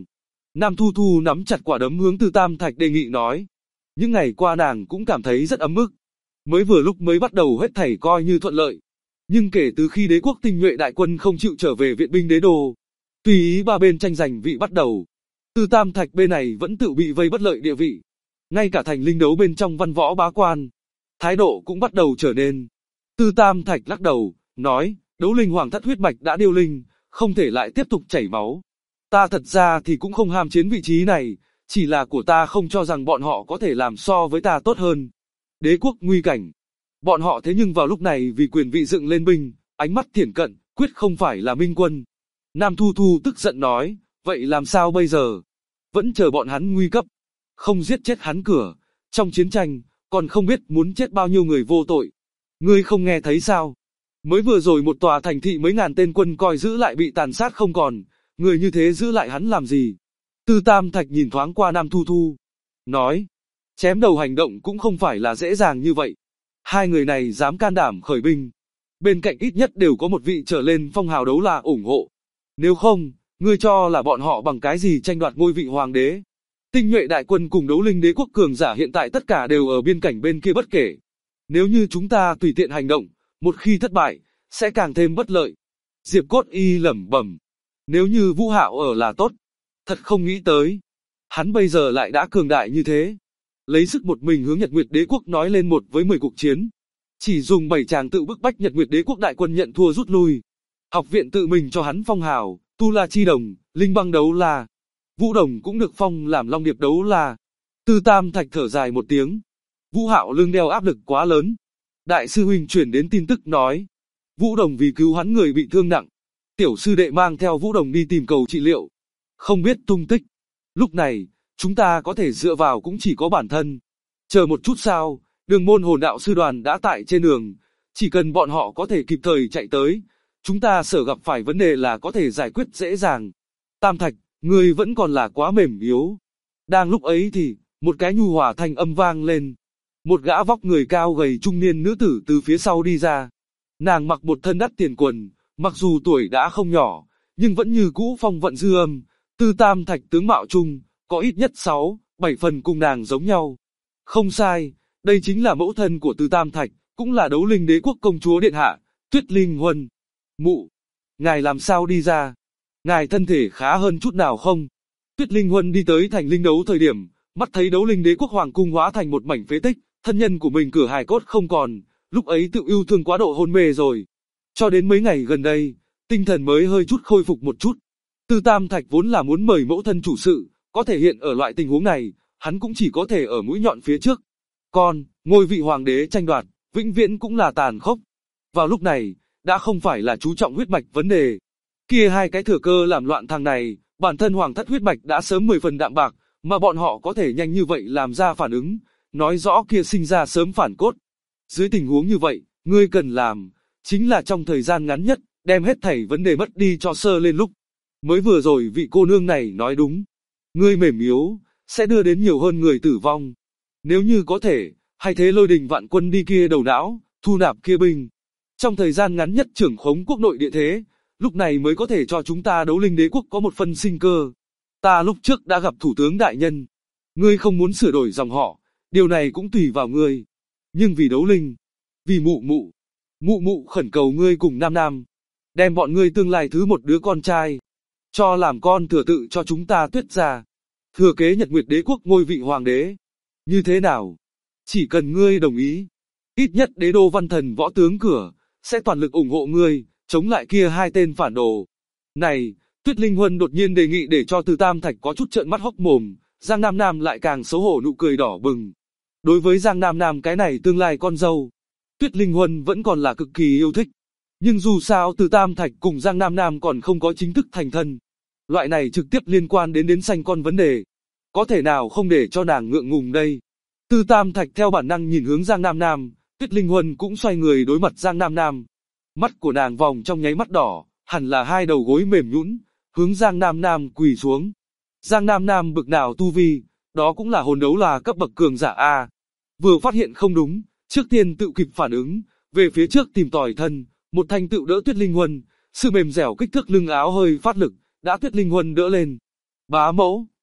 Nam Thu Thu nắm chặt quả đấm hướng Tư Tam Thạch đề nghị nói. Những ngày qua nàng cũng cảm thấy rất ấm ức. Mới vừa lúc mới bắt đầu hết thảy coi như thuận lợi. Nhưng kể từ khi đế quốc tinh nhuệ đại quân không chịu trở về viện binh đế đô, tùy ý ba bên tranh giành vị bắt đầu, Tư Tam Thạch bên này vẫn tự bị vây bất lợi địa vị. Ngay cả thành linh đấu bên trong văn võ bá quan, thái độ cũng bắt đầu trở nên. Tư Tam Thạch lắc đầu, nói, đấu linh hoàng thất huyết mạch đã điêu linh, không thể lại tiếp tục chảy máu. Ta thật ra thì cũng không ham chiến vị trí này, chỉ là của ta không cho rằng bọn họ có thể làm so với ta tốt hơn. Đế quốc nguy cảnh. Bọn họ thế nhưng vào lúc này vì quyền vị dựng lên binh, ánh mắt thiển cận, quyết không phải là minh quân. Nam Thu Thu tức giận nói, vậy làm sao bây giờ? Vẫn chờ bọn hắn nguy cấp. Không giết chết hắn cửa. Trong chiến tranh, còn không biết muốn chết bao nhiêu người vô tội. Ngươi không nghe thấy sao? Mới vừa rồi một tòa thành thị mấy ngàn tên quân coi giữ lại bị tàn sát không còn. Người như thế giữ lại hắn làm gì? Tư Tam Thạch nhìn thoáng qua Nam Thu Thu. Nói, chém đầu hành động cũng không phải là dễ dàng như vậy. Hai người này dám can đảm khởi binh. Bên cạnh ít nhất đều có một vị trở lên phong hào đấu la ủng hộ. Nếu không, ngươi cho là bọn họ bằng cái gì tranh đoạt ngôi vị hoàng đế? Tinh nhuệ đại quân cùng đấu linh đế quốc cường giả hiện tại tất cả đều ở biên cảnh bên kia bất kể. Nếu như chúng ta tùy tiện hành động, một khi thất bại, sẽ càng thêm bất lợi. Diệp Cốt Y lẩm bẩm. Nếu như Vũ Hạo ở là tốt. Thật không nghĩ tới. Hắn bây giờ lại đã cường đại như thế. Lấy sức một mình hướng Nhật Nguyệt Đế quốc nói lên 1 với 10 cuộc chiến. Chỉ dùng 7 tràng tự bức bách Nhật Nguyệt Đế quốc đại quân nhận thua rút lui. Học viện tự mình cho hắn phong hào, Tu La Chi Đồng, Linh Băng Đấu La. Vũ Đồng cũng được phong làm Long Điệp Đấu La. Tư Tam Thạch thở dài một tiếng. Vũ Hạo lưng đeo áp lực quá lớn. Đại sư huynh truyền đến tin tức nói. Vũ Đồng vì cứu hắn người bị thương nặng. Tiểu sư đệ mang theo Vũ Đồng đi tìm cầu trị liệu. Không biết tung tích. Lúc này, chúng ta có thể dựa vào cũng chỉ có bản thân. Chờ một chút sao, Đường Môn Hồn Đạo sư đoàn đã tại trên đường. Chỉ cần bọn họ có thể kịp thời chạy tới. Chúng ta sợ gặp phải vấn đề là có thể giải quyết dễ dàng. Tam Thạch, ngươi vẫn còn là quá mềm yếu. Đang lúc ấy thì, một cái nhu hòa thanh âm vang lên. Một gã vóc người cao gầy trung niên nữ tử từ phía sau đi ra. Nàng mặc một thân đắt tiền quần, mặc dù tuổi đã không nhỏ, nhưng vẫn như cũ phong vận dư âm. Tư Tam Thạch tướng mạo chung, có ít nhất 6, 7 phần cùng nàng giống nhau. Không sai, đây chính là mẫu thân của Tư Tam Thạch, cũng là đấu linh đế quốc công chúa điện hạ, Tuyết Linh Huân. Mụ, ngài làm sao đi ra? Ngài thân thể khá hơn chút nào không? Tuyết Linh Huân đi tới thành linh đấu thời điểm, mắt thấy đấu linh đế quốc hoàng cung hóa thành một mảnh phế tích, thân nhân của mình cửa hài cốt không còn, lúc ấy tự yêu thương quá độ hôn mê rồi. Cho đến mấy ngày gần đây, tinh thần mới hơi chút khôi phục một chút. Tư Tam Thạch vốn là muốn mời mẫu thân chủ sự, có thể hiện ở loại tình huống này, hắn cũng chỉ có thể ở mũi nhọn phía trước. Còn, ngôi vị hoàng đế tranh đoạt, vĩnh viễn cũng là tàn khốc. Vào lúc này, đã không phải là chú trọng huyết mạch vấn đề. Kia hai cái thừa cơ làm loạn thằng này, bản thân hoàng thất huyết mạch đã sớm 10 phần đạm bạc, mà bọn họ có thể nhanh như vậy làm ra phản ứng, nói rõ kia sinh ra sớm phản cốt. Dưới tình huống như vậy, ngươi cần làm, chính là trong thời gian ngắn nhất, đem hết thảy vấn đề mất đi cho sơ lên lúc. Mới vừa rồi vị cô nương này nói đúng. Ngươi mềm yếu, sẽ đưa đến nhiều hơn người tử vong. Nếu như có thể, hay thế Lôi Đình vạn quân đi kia đầu não, thu nạp kia binh. Trong thời gian ngắn nhất trưởng khống quốc nội địa thế, lúc này mới có thể cho chúng ta đấu linh đế quốc có một phần sinh cơ. Ta lúc trước đã gặp thủ tướng đại nhân. Ngươi không muốn sửa đổi dòng họ, điều này cũng tùy vào ngươi. Nhưng vì đấu linh, vì mụ mụ khẩn cầu ngươi cùng Nam Nam, đem bọn ngươi tương lai thứ một đứa con trai, cho làm con thừa tự cho chúng ta Tuyết gia, thừa kế Nhật Nguyệt Đế quốc ngôi vị hoàng đế. Như thế nào? Chỉ cần ngươi đồng ý, ít nhất đế đô văn thần võ tướng cửa, sẽ toàn lực ủng hộ ngươi, chống lại kia hai tên phản đồ. Này, Tuyết Linh Huân đột nhiên đề nghị để cho Từ Tam Thạch có chút trợn mắt hốc mồm, Giang Nam Nam lại càng xấu hổ nụ cười đỏ bừng. Đối với Giang Nam Nam cái này tương lai con dâu, Tuyết Linh Huân vẫn còn là cực kỳ yêu thích. Nhưng dù sao Từ Tam Thạch cùng Giang Nam Nam còn không có chính thức thành thân. Loại này trực tiếp liên quan đến sanh con vấn đề. Có thể nào không để cho nàng ngượng ngùng đây? Từ Tam Thạch theo bản năng nhìn hướng Giang Nam Nam, Tuyết Linh Huân cũng xoay người đối mặt Giang Nam Nam. Mắt của nàng vòng trong nháy mắt đỏ, hẳn là hai đầu gối mềm nhũn, hướng Giang Nam Nam quỳ xuống. Giang Nam Nam bực nào tu vi, đó cũng là hồn đấu là cấp bậc cường giả A. Vừa phát hiện không đúng, trước tiên tự kịp phản ứng, về phía trước tìm tòi thân, một thanh tự đỡ Tuyết Linh Huân, sự mềm dẻo kích thước lưng áo hơi phát lực, đã Tuyết Linh Huân đỡ lên. Bá mẫu,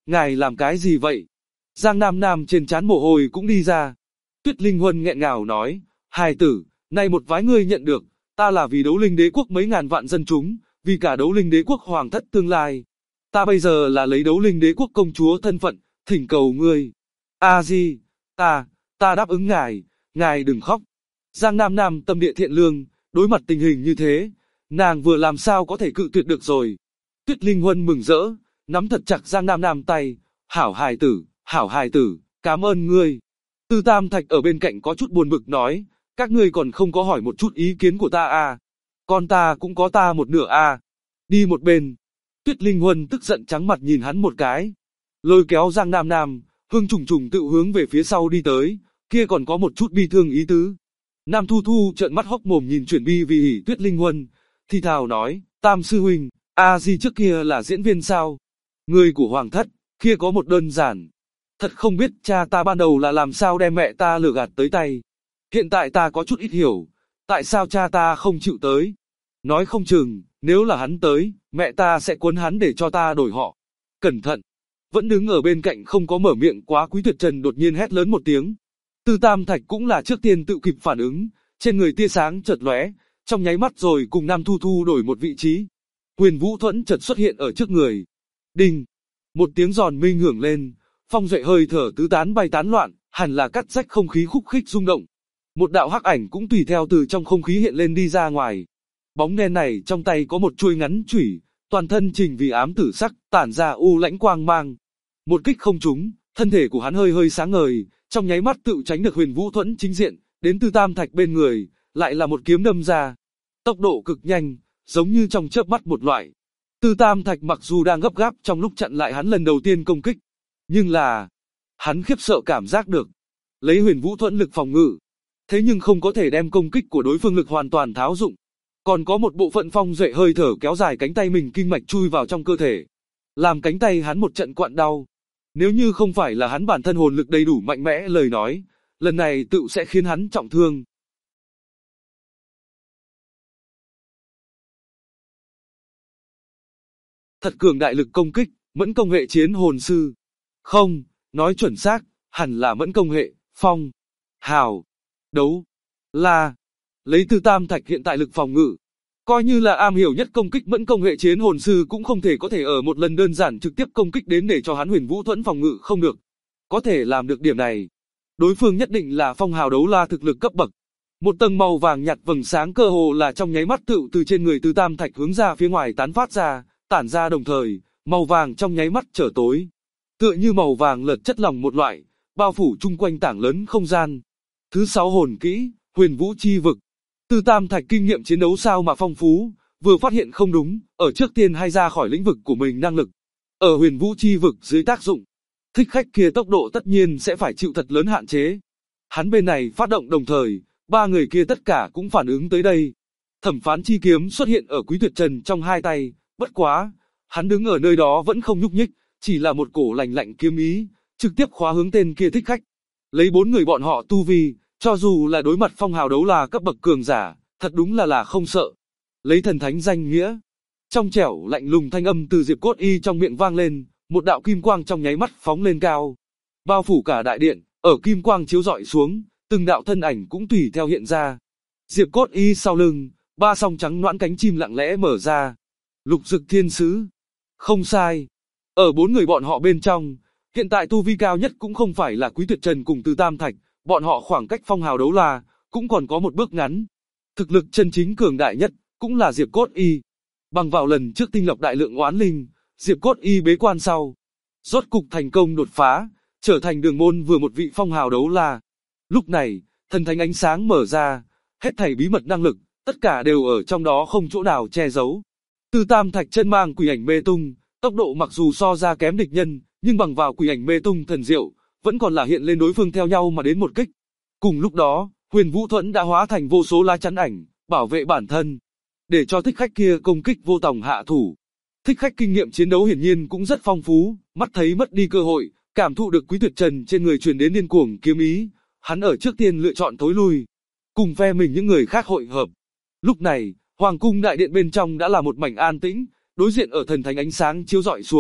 ngài làm cái gì vậy? Giang Nam Nam trên trán mồ hôi cũng đi ra. Tuyết Linh Huân nghẹn ngào nói, hài tử, này một vái ngươi nhận được, ta là vì đấu linh đế quốc mấy ngàn vạn dân chúng, vì cả đấu linh đế quốc hoàng thất tương lai. Ta bây giờ là lấy đấu linh đế quốc công chúa thân phận, thỉnh cầu ngươi. A-di, ta đáp ứng ngài đừng khóc. Giang Nam Nam tâm địa thiện lương, đối mặt tình hình như thế, nàng vừa làm sao có thể cự tuyệt được rồi. Tuyết Linh Huân mừng rỡ, nắm thật chặt Giang Nam Nam tay, hảo hài tử, cảm ơn ngươi. Tư Tam Thạch ở bên cạnh có chút buồn bực nói, các ngươi còn không có hỏi một chút ý kiến của ta à. Con ta cũng có ta một nửa à. Đi một bên. Tuyết Linh Huân tức giận trắng mặt nhìn hắn một cái. Lôi kéo Giang Nam Nam, Hương Trùng Trùng tự hướng về phía sau đi tới, kia còn có một chút bi thương ý tứ. Nam Thu Thu trợn mắt hốc mồm nhìn chuyển bi vì hỉ Tuyết Linh Huân, thì thào nói, Tam sư huynh, A-di trước kia là diễn viên sao? Người của hoàng thất, kia có một đơn giản. Thật không biết cha ta ban đầu là làm sao đem mẹ ta lừa gạt tới tay. Hiện tại ta có chút ít hiểu, tại sao cha ta không chịu tới. Nói không chừng, nếu là hắn tới, mẹ ta sẽ cuốn hắn để cho ta đổi họ. Cẩn thận. Vẫn đứng ở bên cạnh không có mở miệng quá Quý Tuyệt Trần đột nhiên hét lớn một tiếng. Tư Tam Thạch cũng là trước tiên tự kịp phản ứng, trên người tia sáng chợt lóe, trong nháy mắt rồi cùng Nam Thu Thu đổi một vị trí. Huyền Vũ Thuẫn chợt xuất hiện ở trước người. Đinh! Một tiếng giòn minh hưởng lên, phong duệ hơi thở tứ tán bay tán loạn, hẳn là cắt rách không khí khúc khích rung động. Một đạo hắc ảnh cũng tùy theo từ trong không khí hiện lên đi ra ngoài. Bóng đen này trong tay có một chuôi ngắn chủy, toàn thân chỉnh vì ám tử sắc, tản ra u lãnh quang mang. Một kích không trúng, thân thể của hắn hơi hơi sáng ngời, trong nháy mắt tự tránh được Huyền Vũ Thuẫn chính diện, đến Tư Tam Thạch bên người, lại là một kiếm đâm ra. Tốc độ cực nhanh, giống như trong chớp mắt một loại. Tư Tam Thạch mặc dù đang gấp gáp trong lúc chặn lại hắn lần đầu tiên công kích, nhưng là hắn khiếp sợ cảm giác được, lấy Huyền Vũ Thuẫn lực phòng ngự, thế nhưng không có thể đem công kích của đối phương lực hoàn toàn tháo dụng. Còn có một bộ phận phong duệ hơi thở kéo dài cánh tay mình kinh mạch chui vào trong cơ thể, làm cánh tay hắn một trận quặn đau. Nếu như không phải là hắn bản thân hồn lực đầy đủ mạnh mẽ lời nói, lần này tự sẽ khiến hắn trọng thương. Thật cường đại lực công kích, mẫn công hệ chiến hồn sư. Không, nói chuẩn xác, hẳn là mẫn công hệ, phong, hào, đấu, la. Lấy Tư Tam Thạch hiện tại lực phòng ngự, coi như là am hiểu nhất công kích mẫn công hệ chiến hồn sư cũng không thể có thể ở một lần đơn giản trực tiếp công kích đến để cho hắn Huyền Vũ Thuẫn phòng ngự không được. Có thể làm được điểm này, đối phương nhất định là phong hào đấu la thực lực cấp bậc. Một tầng màu vàng nhạt vầng sáng cơ hồ là trong nháy mắt tự từ trên người Tư Tam Thạch hướng ra phía ngoài tán phát ra, tản ra đồng thời, màu vàng trong nháy mắt trở tối. Tựa như màu vàng lợt chất lỏng một loại, bao phủ chung quanh tảng lớn không gian. Thứ 6 hồn kỹ, Huyền Vũ Chi Vực. Tư Tam Thạch kinh nghiệm chiến đấu sao mà phong phú, vừa phát hiện không đúng, ở trước tiên hay ra khỏi lĩnh vực của mình năng lực. Ở Huyền Vũ Chi Vực dưới tác dụng, thích khách kia tốc độ tất nhiên sẽ phải chịu thật lớn hạn chế. Hắn bên này phát động đồng thời, ba người kia tất cả cũng phản ứng tới đây. Thẩm Phán chi kiếm xuất hiện ở Quý Tuyệt Trần trong hai tay, bất quá, hắn đứng ở nơi đó vẫn không nhúc nhích, chỉ là một cổ lạnh lạnh kiếm ý, trực tiếp khóa hướng tên kia thích khách. Lấy 4 người bọn họ tu vi, cho dù là đối mặt phong hào đấu la cấp bậc cường giả, thật đúng là không sợ. Lấy thần thánh danh nghĩa. Trong trẻo lạnh lùng thanh âm từ Diệp Cốt Y trong miệng vang lên, một đạo kim quang trong nháy mắt phóng lên cao, bao phủ cả đại điện, ở kim quang chiếu rọi xuống, từng đạo thân ảnh cũng tùy theo hiện ra. Diệp Cốt Y sau lưng, ba song trắng nõn cánh chim lặng lẽ mở ra. Lục Dực Thiên Sứ. Không sai. Ở 4 người bọn họ bên trong, hiện tại tu vi cao nhất cũng không phải là Quý Tuyệt Trần cùng Tư Tam Thạch, bọn họ khoảng cách phong hào đấu la, cũng còn có một bước ngắn. Thực lực chân chính cường đại nhất, cũng là Diệp Cốt Y. Bằng vào lần trước tinh lọc đại lượng oán linh, Diệp Cốt Y bế quan sau, rốt cục thành công đột phá, trở thành đường môn vừa một vị phong hào đấu la. Lúc này, thần thánh ánh sáng mở ra, hết thảy bí mật năng lực, tất cả đều ở trong đó không chỗ nào che giấu. Tư Tam Thạch chân mang quỷ ảnh mê tung, tốc độ mặc dù so ra kém địch nhân, nhưng bằng vào quỷ ảnh mê tung thần diệu, vẫn còn là hiện lên đối phương theo nhau mà đến một kích. Cùng lúc đó, Huyền Vũ Thuẫn đã hóa thành vô số lá chắn ảnh, bảo vệ bản thân, để cho thích khách kia công kích vô tòng hạ thủ. Thích khách kinh nghiệm chiến đấu hiển nhiên cũng rất phong phú, mắt thấy mất đi cơ hội, cảm thụ được Quý Tuyệt Trần trên người truyền đến điên cuồng kiếm ý, hắn ở trước tiên lựa chọn thối lui, cùng phe mình những người khác hội hợp. Lúc này, Hoàng cung đại điện bên trong đã là một mảnh an tĩnh, đối diện ở thần thánh ánh sáng chiếu rọi xuống,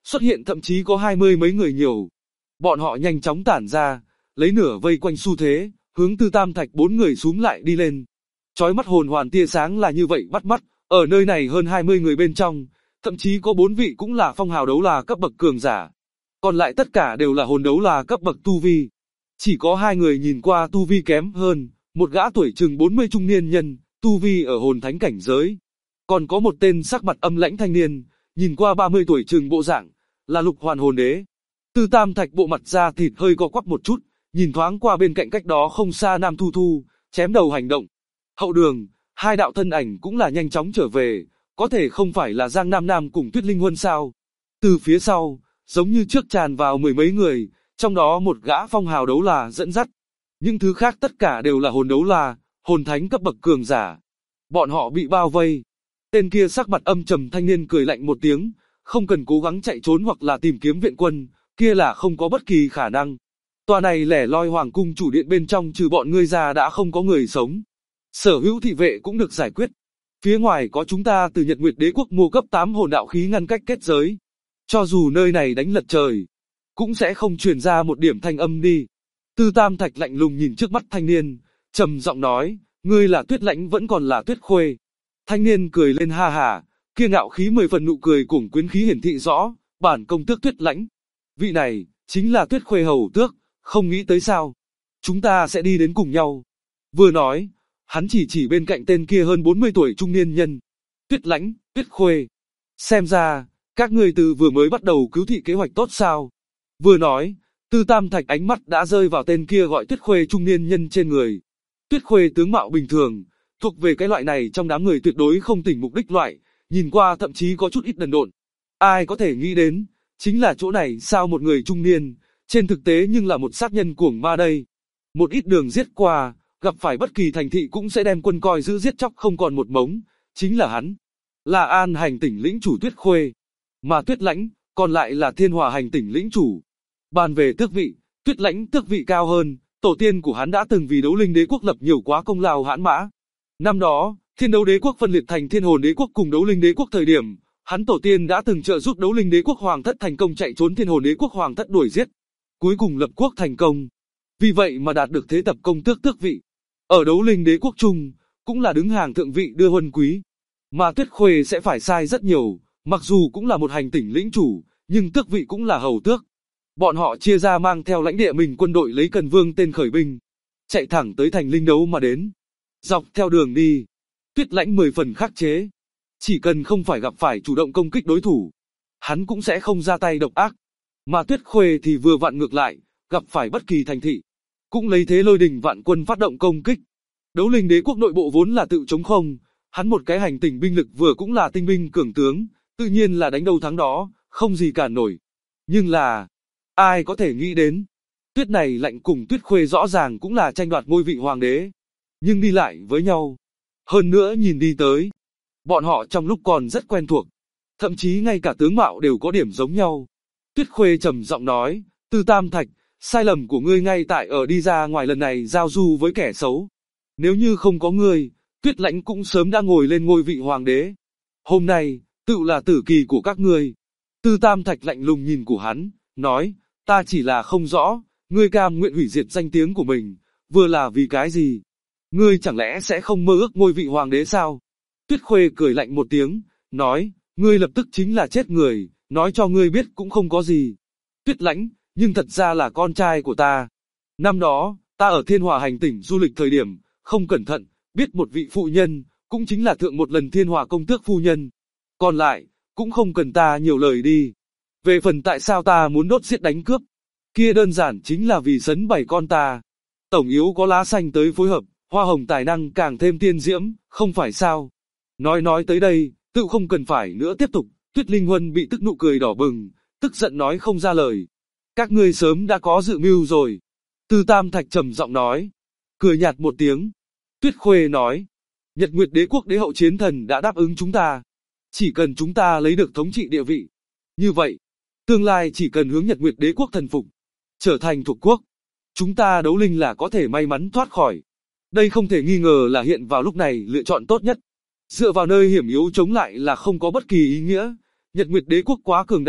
xuất hiện thậm chí có 20 mấy người nhiều. Bọn họ nhanh chóng tản ra, lấy nửa vây quanh xu thế, hướng Tư Tam Thạch 4 người xuống lại đi lên. Chói mắt hồn hoàn tia sáng là như vậy bắt mắt, ở nơi này hơn 20 người bên trong, thậm chí có 4 vị cũng là phong hào đấu la cấp bậc cường giả. Còn lại tất cả đều là hồn đấu la cấp bậc tu vi. Chỉ có 2 người nhìn qua tu vi kém hơn, một gã tuổi chừng 40 trung niên nhân, tu vi ở hồn thánh cảnh giới. Còn có một tên sắc mặt âm lãnh thanh niên, nhìn qua 30 tuổi chừng bộ dạng, là Lục Hoàn Hồn Đế. Tư Tam Thạch bộ mặt da thịt hơi co quắp một chút, nhìn thoáng qua bên cạnh cách đó không xa Nam Thu Thu, chém đầu hành động. Hậu đường, 2 đạo thân ảnh cũng là nhanh chóng trở về, có thể không phải là Giang Nam Nam cùng Tuyết Linh Huân sao? Từ phía sau, giống như trước tràn vào 10 mấy người, trong đó một gã phong hào đấu la dẫn dắt. Những thứ khác tất cả đều là hồn đấu la, hồn thánh cấp bậc cường giả. Bọn họ bị bao vây. Tên kia sắc mặt âm trầm thanh niên cười lạnh một tiếng, không cần cố gắng chạy trốn hoặc là tìm kiếm viện quân, kia là không có bất kỳ khả năng. Tòa này lẻ loi hoàng cung chủ điện bên trong trừ bọn ngươi ra đã không có người sống. Sở hữu thị vệ cũng được giải quyết. Phía ngoài có chúng ta từ Nhật Nguyệt Đế quốc mua cấp 8 hồn đạo khí ngăn cách kết giới. Cho dù nơi này đánh lật trời, cũng sẽ không truyền ra một điểm thanh âm đi. Tư Tam Thạch lạnh lùng nhìn trước mắt thanh niên, trầm giọng nói, ngươi là Tuyết Lãnh vẫn còn là Tuyết Khuê. Thanh niên cười lên ha hà, kia ngạo khí 10 phần nụ cười cùng quyến khí hiển thị rõ, bản công tước Tuyết Lãnh. Vị này, chính là Tuyết Khuê hầu tước, không nghĩ tới sao. Chúng ta sẽ đi đến cùng nhau. Vừa nói, hắn chỉ bên cạnh tên kia hơn 40 tuổi trung niên nhân. Tuyết Lãnh, Tuyết Khuê. Xem ra, các ngươi từ vừa mới bắt đầu cứu thị kế hoạch tốt sao. Vừa nói, Tư Tam Thạch ánh mắt đã rơi vào tên kia gọi Tuyết Khuê trung niên nhân trên người. Tuyết Khuê tướng mạo bình thường, thuộc về cái loại này trong đám người tuyệt đối không tỉnh mục đích loại, nhìn qua thậm chí có chút ít đần độn. Ai có thể nghĩ đến, chính là chỗ này sao một người trung niên, trên thực tế nhưng là một sát nhân cuồng ma đây. Một ít đường giết qua, gặp phải bất kỳ thành thị cũng sẽ đem quân coi giữ giết chóc không còn một mống, chính là hắn. Là An hành tỉnh lĩnh chủ Tuyết Khuê, mà Tuyết Lãnh, còn lại là Thiên Hòa hành tỉnh lĩnh chủ. Bàn về tước vị, Tuyết Lãnh tước vị cao hơn, tổ tiên của hắn đã từng vì Đấu Linh Đế quốc lập nhiều quá công lao hãn mã. Năm đó, Thiên Đấu Đế quốc phân liệt thành Thiên Hồn Đế quốc cùng Đấu Linh Đế quốc thời điểm, hắn tổ tiên đã từng trợ giúp Đấu Linh Đế quốc hoàng thất thành công chạy trốn Thiên Hồn Đế quốc hoàng thất đuổi giết, cuối cùng lập quốc thành công. Vì vậy mà đạt được thế tập công tước tước vị. Ở Đấu Linh Đế quốc chung, cũng là đứng hàng thượng vị đưa huân quý. Mà Tuyết Khuê sẽ phải sai rất nhiều, mặc dù cũng là một hành tỉnh lĩnh chủ, nhưng tước vị cũng là hầu tước. Bọn họ chia ra mang theo lãnh địa mình quân đội lấy Cần Vương tên khởi binh, chạy thẳng tới thành Linh Đấu mà đến. Dọc theo đường đi, Tuyết Lãnh 10 phần khắc chế. Chỉ cần không phải gặp phải chủ động công kích đối thủ, hắn cũng sẽ không ra tay độc ác. Mà Tuyết Khuê thì vừa vặn ngược lại, gặp phải bất kỳ thành thị, cũng lấy thế lôi đình vạn quân phát động công kích. Đấu Linh Đế quốc nội bộ vốn là tự chống không, hắn một cái hành tỉnh binh lực vừa cũng là tinh binh cường tướng, tự nhiên là đánh đâu thắng đó, không gì cản nổi. Nhưng là, ai có thể nghĩ đến, Tuyết này lạnh cùng Tuyết Khuê rõ ràng cũng là tranh đoạt ngôi vị hoàng đế, nhưng đi lại với nhau. Hơn nữa nhìn đi tới, bọn họ trong lúc còn rất quen thuộc, thậm chí ngay cả tướng mạo đều có điểm giống nhau. Tuyết Khuê trầm giọng nói, Tư Tam Thạch, sai lầm của ngươi ngay tại ở đi ra ngoài lần này giao du với kẻ xấu. Nếu như không có ngươi, Tuyết Lãnh cũng sớm đã ngồi lên ngôi vị hoàng đế. Hôm nay, tự là tử kỳ của các ngươi. Tư Tam Thạch lạnh lùng nhìn của hắn, nói, ta chỉ là không rõ, ngươi cam nguyện hủy diệt danh tiếng của mình, vừa là vì cái gì? Ngươi chẳng lẽ sẽ không mơ ước ngôi vị hoàng đế sao? Tuyết Khuê cười lạnh một tiếng, nói, ngươi lập tức chính là chết người, nói cho ngươi biết cũng không có gì. Tuyết Lãnh, nhưng thật ra là con trai của ta. Năm đó, ta ở Thiên Hòa hành tỉnh du lịch thời điểm, không cẩn thận, biết một vị phụ nhân, cũng chính là thượng một lần Thiên Hòa công tước phu nhân. Còn lại, cũng không cần ta nhiều lời đi. Về phần tại sao ta muốn đốt giết đánh cướp, kia đơn giản chính là vì sấn bày con ta. Tổng yếu có lá xanh tới phối hợp, hoa hồng tài năng càng thêm tiên diễm, không phải sao. Nói tới đây, tự không cần phải nữa tiếp tục, Tuyết Linh Huân bị tức nụ cười đỏ bừng, tức giận nói không ra lời. Các ngươi sớm đã có dự mưu rồi. Tư Tam Thạch trầm giọng nói, cười nhạt một tiếng. Tuyết Khuê nói, Nhật Nguyệt Đế quốc đế hậu chiến thần đã đáp ứng chúng ta. Chỉ cần chúng ta lấy được thống trị địa vị. Như vậy, tương lai chỉ cần hướng Nhật Nguyệt Đế quốc thần phục, trở thành thuộc quốc, chúng ta Đấu Linh là có thể may mắn thoát khỏi. Đây không thể nghi ngờ là hiện vào lúc này lựa chọn tốt nhất. Dựa vào nơi hiểm yếu chống lại là không có bất kỳ ý nghĩa. Nhật Nguyệt Đế quốc quá cường đại,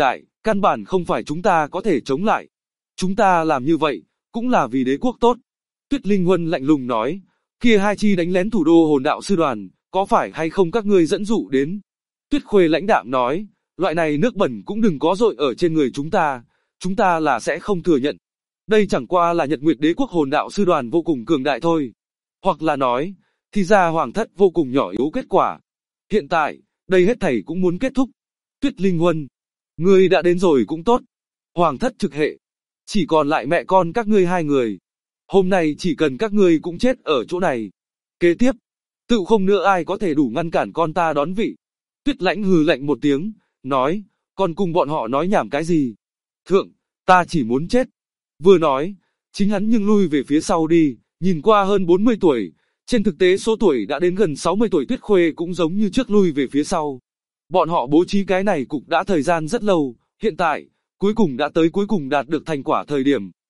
Căn bản không phải chúng ta có thể chống lại. Chúng ta làm như vậy, cũng là vì đế quốc tốt. Tuyết Linh Huân lạnh lùng nói, kia hai chi đánh lén thủ đô hồn đạo sư đoàn, có phải hay không các ngươi dẫn dụ đến? Tuyết Khuê lãnh đạm nói, loại này nước bẩn cũng đừng có dội ở trên người chúng ta là sẽ không thừa nhận. Đây chẳng qua là Nhật Nguyệt Đế quốc hồn đạo sư đoàn vô cùng cường đại thôi. Hoặc là nói, thì ra hoàng thất vô cùng nhỏ yếu kết quả. Hiện tại, đây hết thảy cũng muốn kết thúc. Tuyết Linh Huân, ngươi đã đến rồi cũng tốt. Hoàng thất trực hệ, chỉ còn lại mẹ con các ngươi hai người. Hôm nay chỉ cần các ngươi cũng chết ở chỗ này. Kế tiếp, tự không nữa ai có thể đủ ngăn cản con ta đón vị. Tuyết Lãnh hừ lạnh một tiếng, nói, còn cùng bọn họ nói nhảm cái gì? Thượng, ta chỉ muốn chết. Vừa nói, chính hắn nhưng lui về phía sau đi, nhìn qua hơn 40 tuổi, trên thực tế số tuổi đã đến gần 60 tuổi Tuyết Khuê cũng giống như trước lui về phía sau. Bọn họ bố trí cái này cục đã thời gian rất lâu, hiện tại, cuối cùng đã tới cuối cùng đạt được thành quả thời điểm.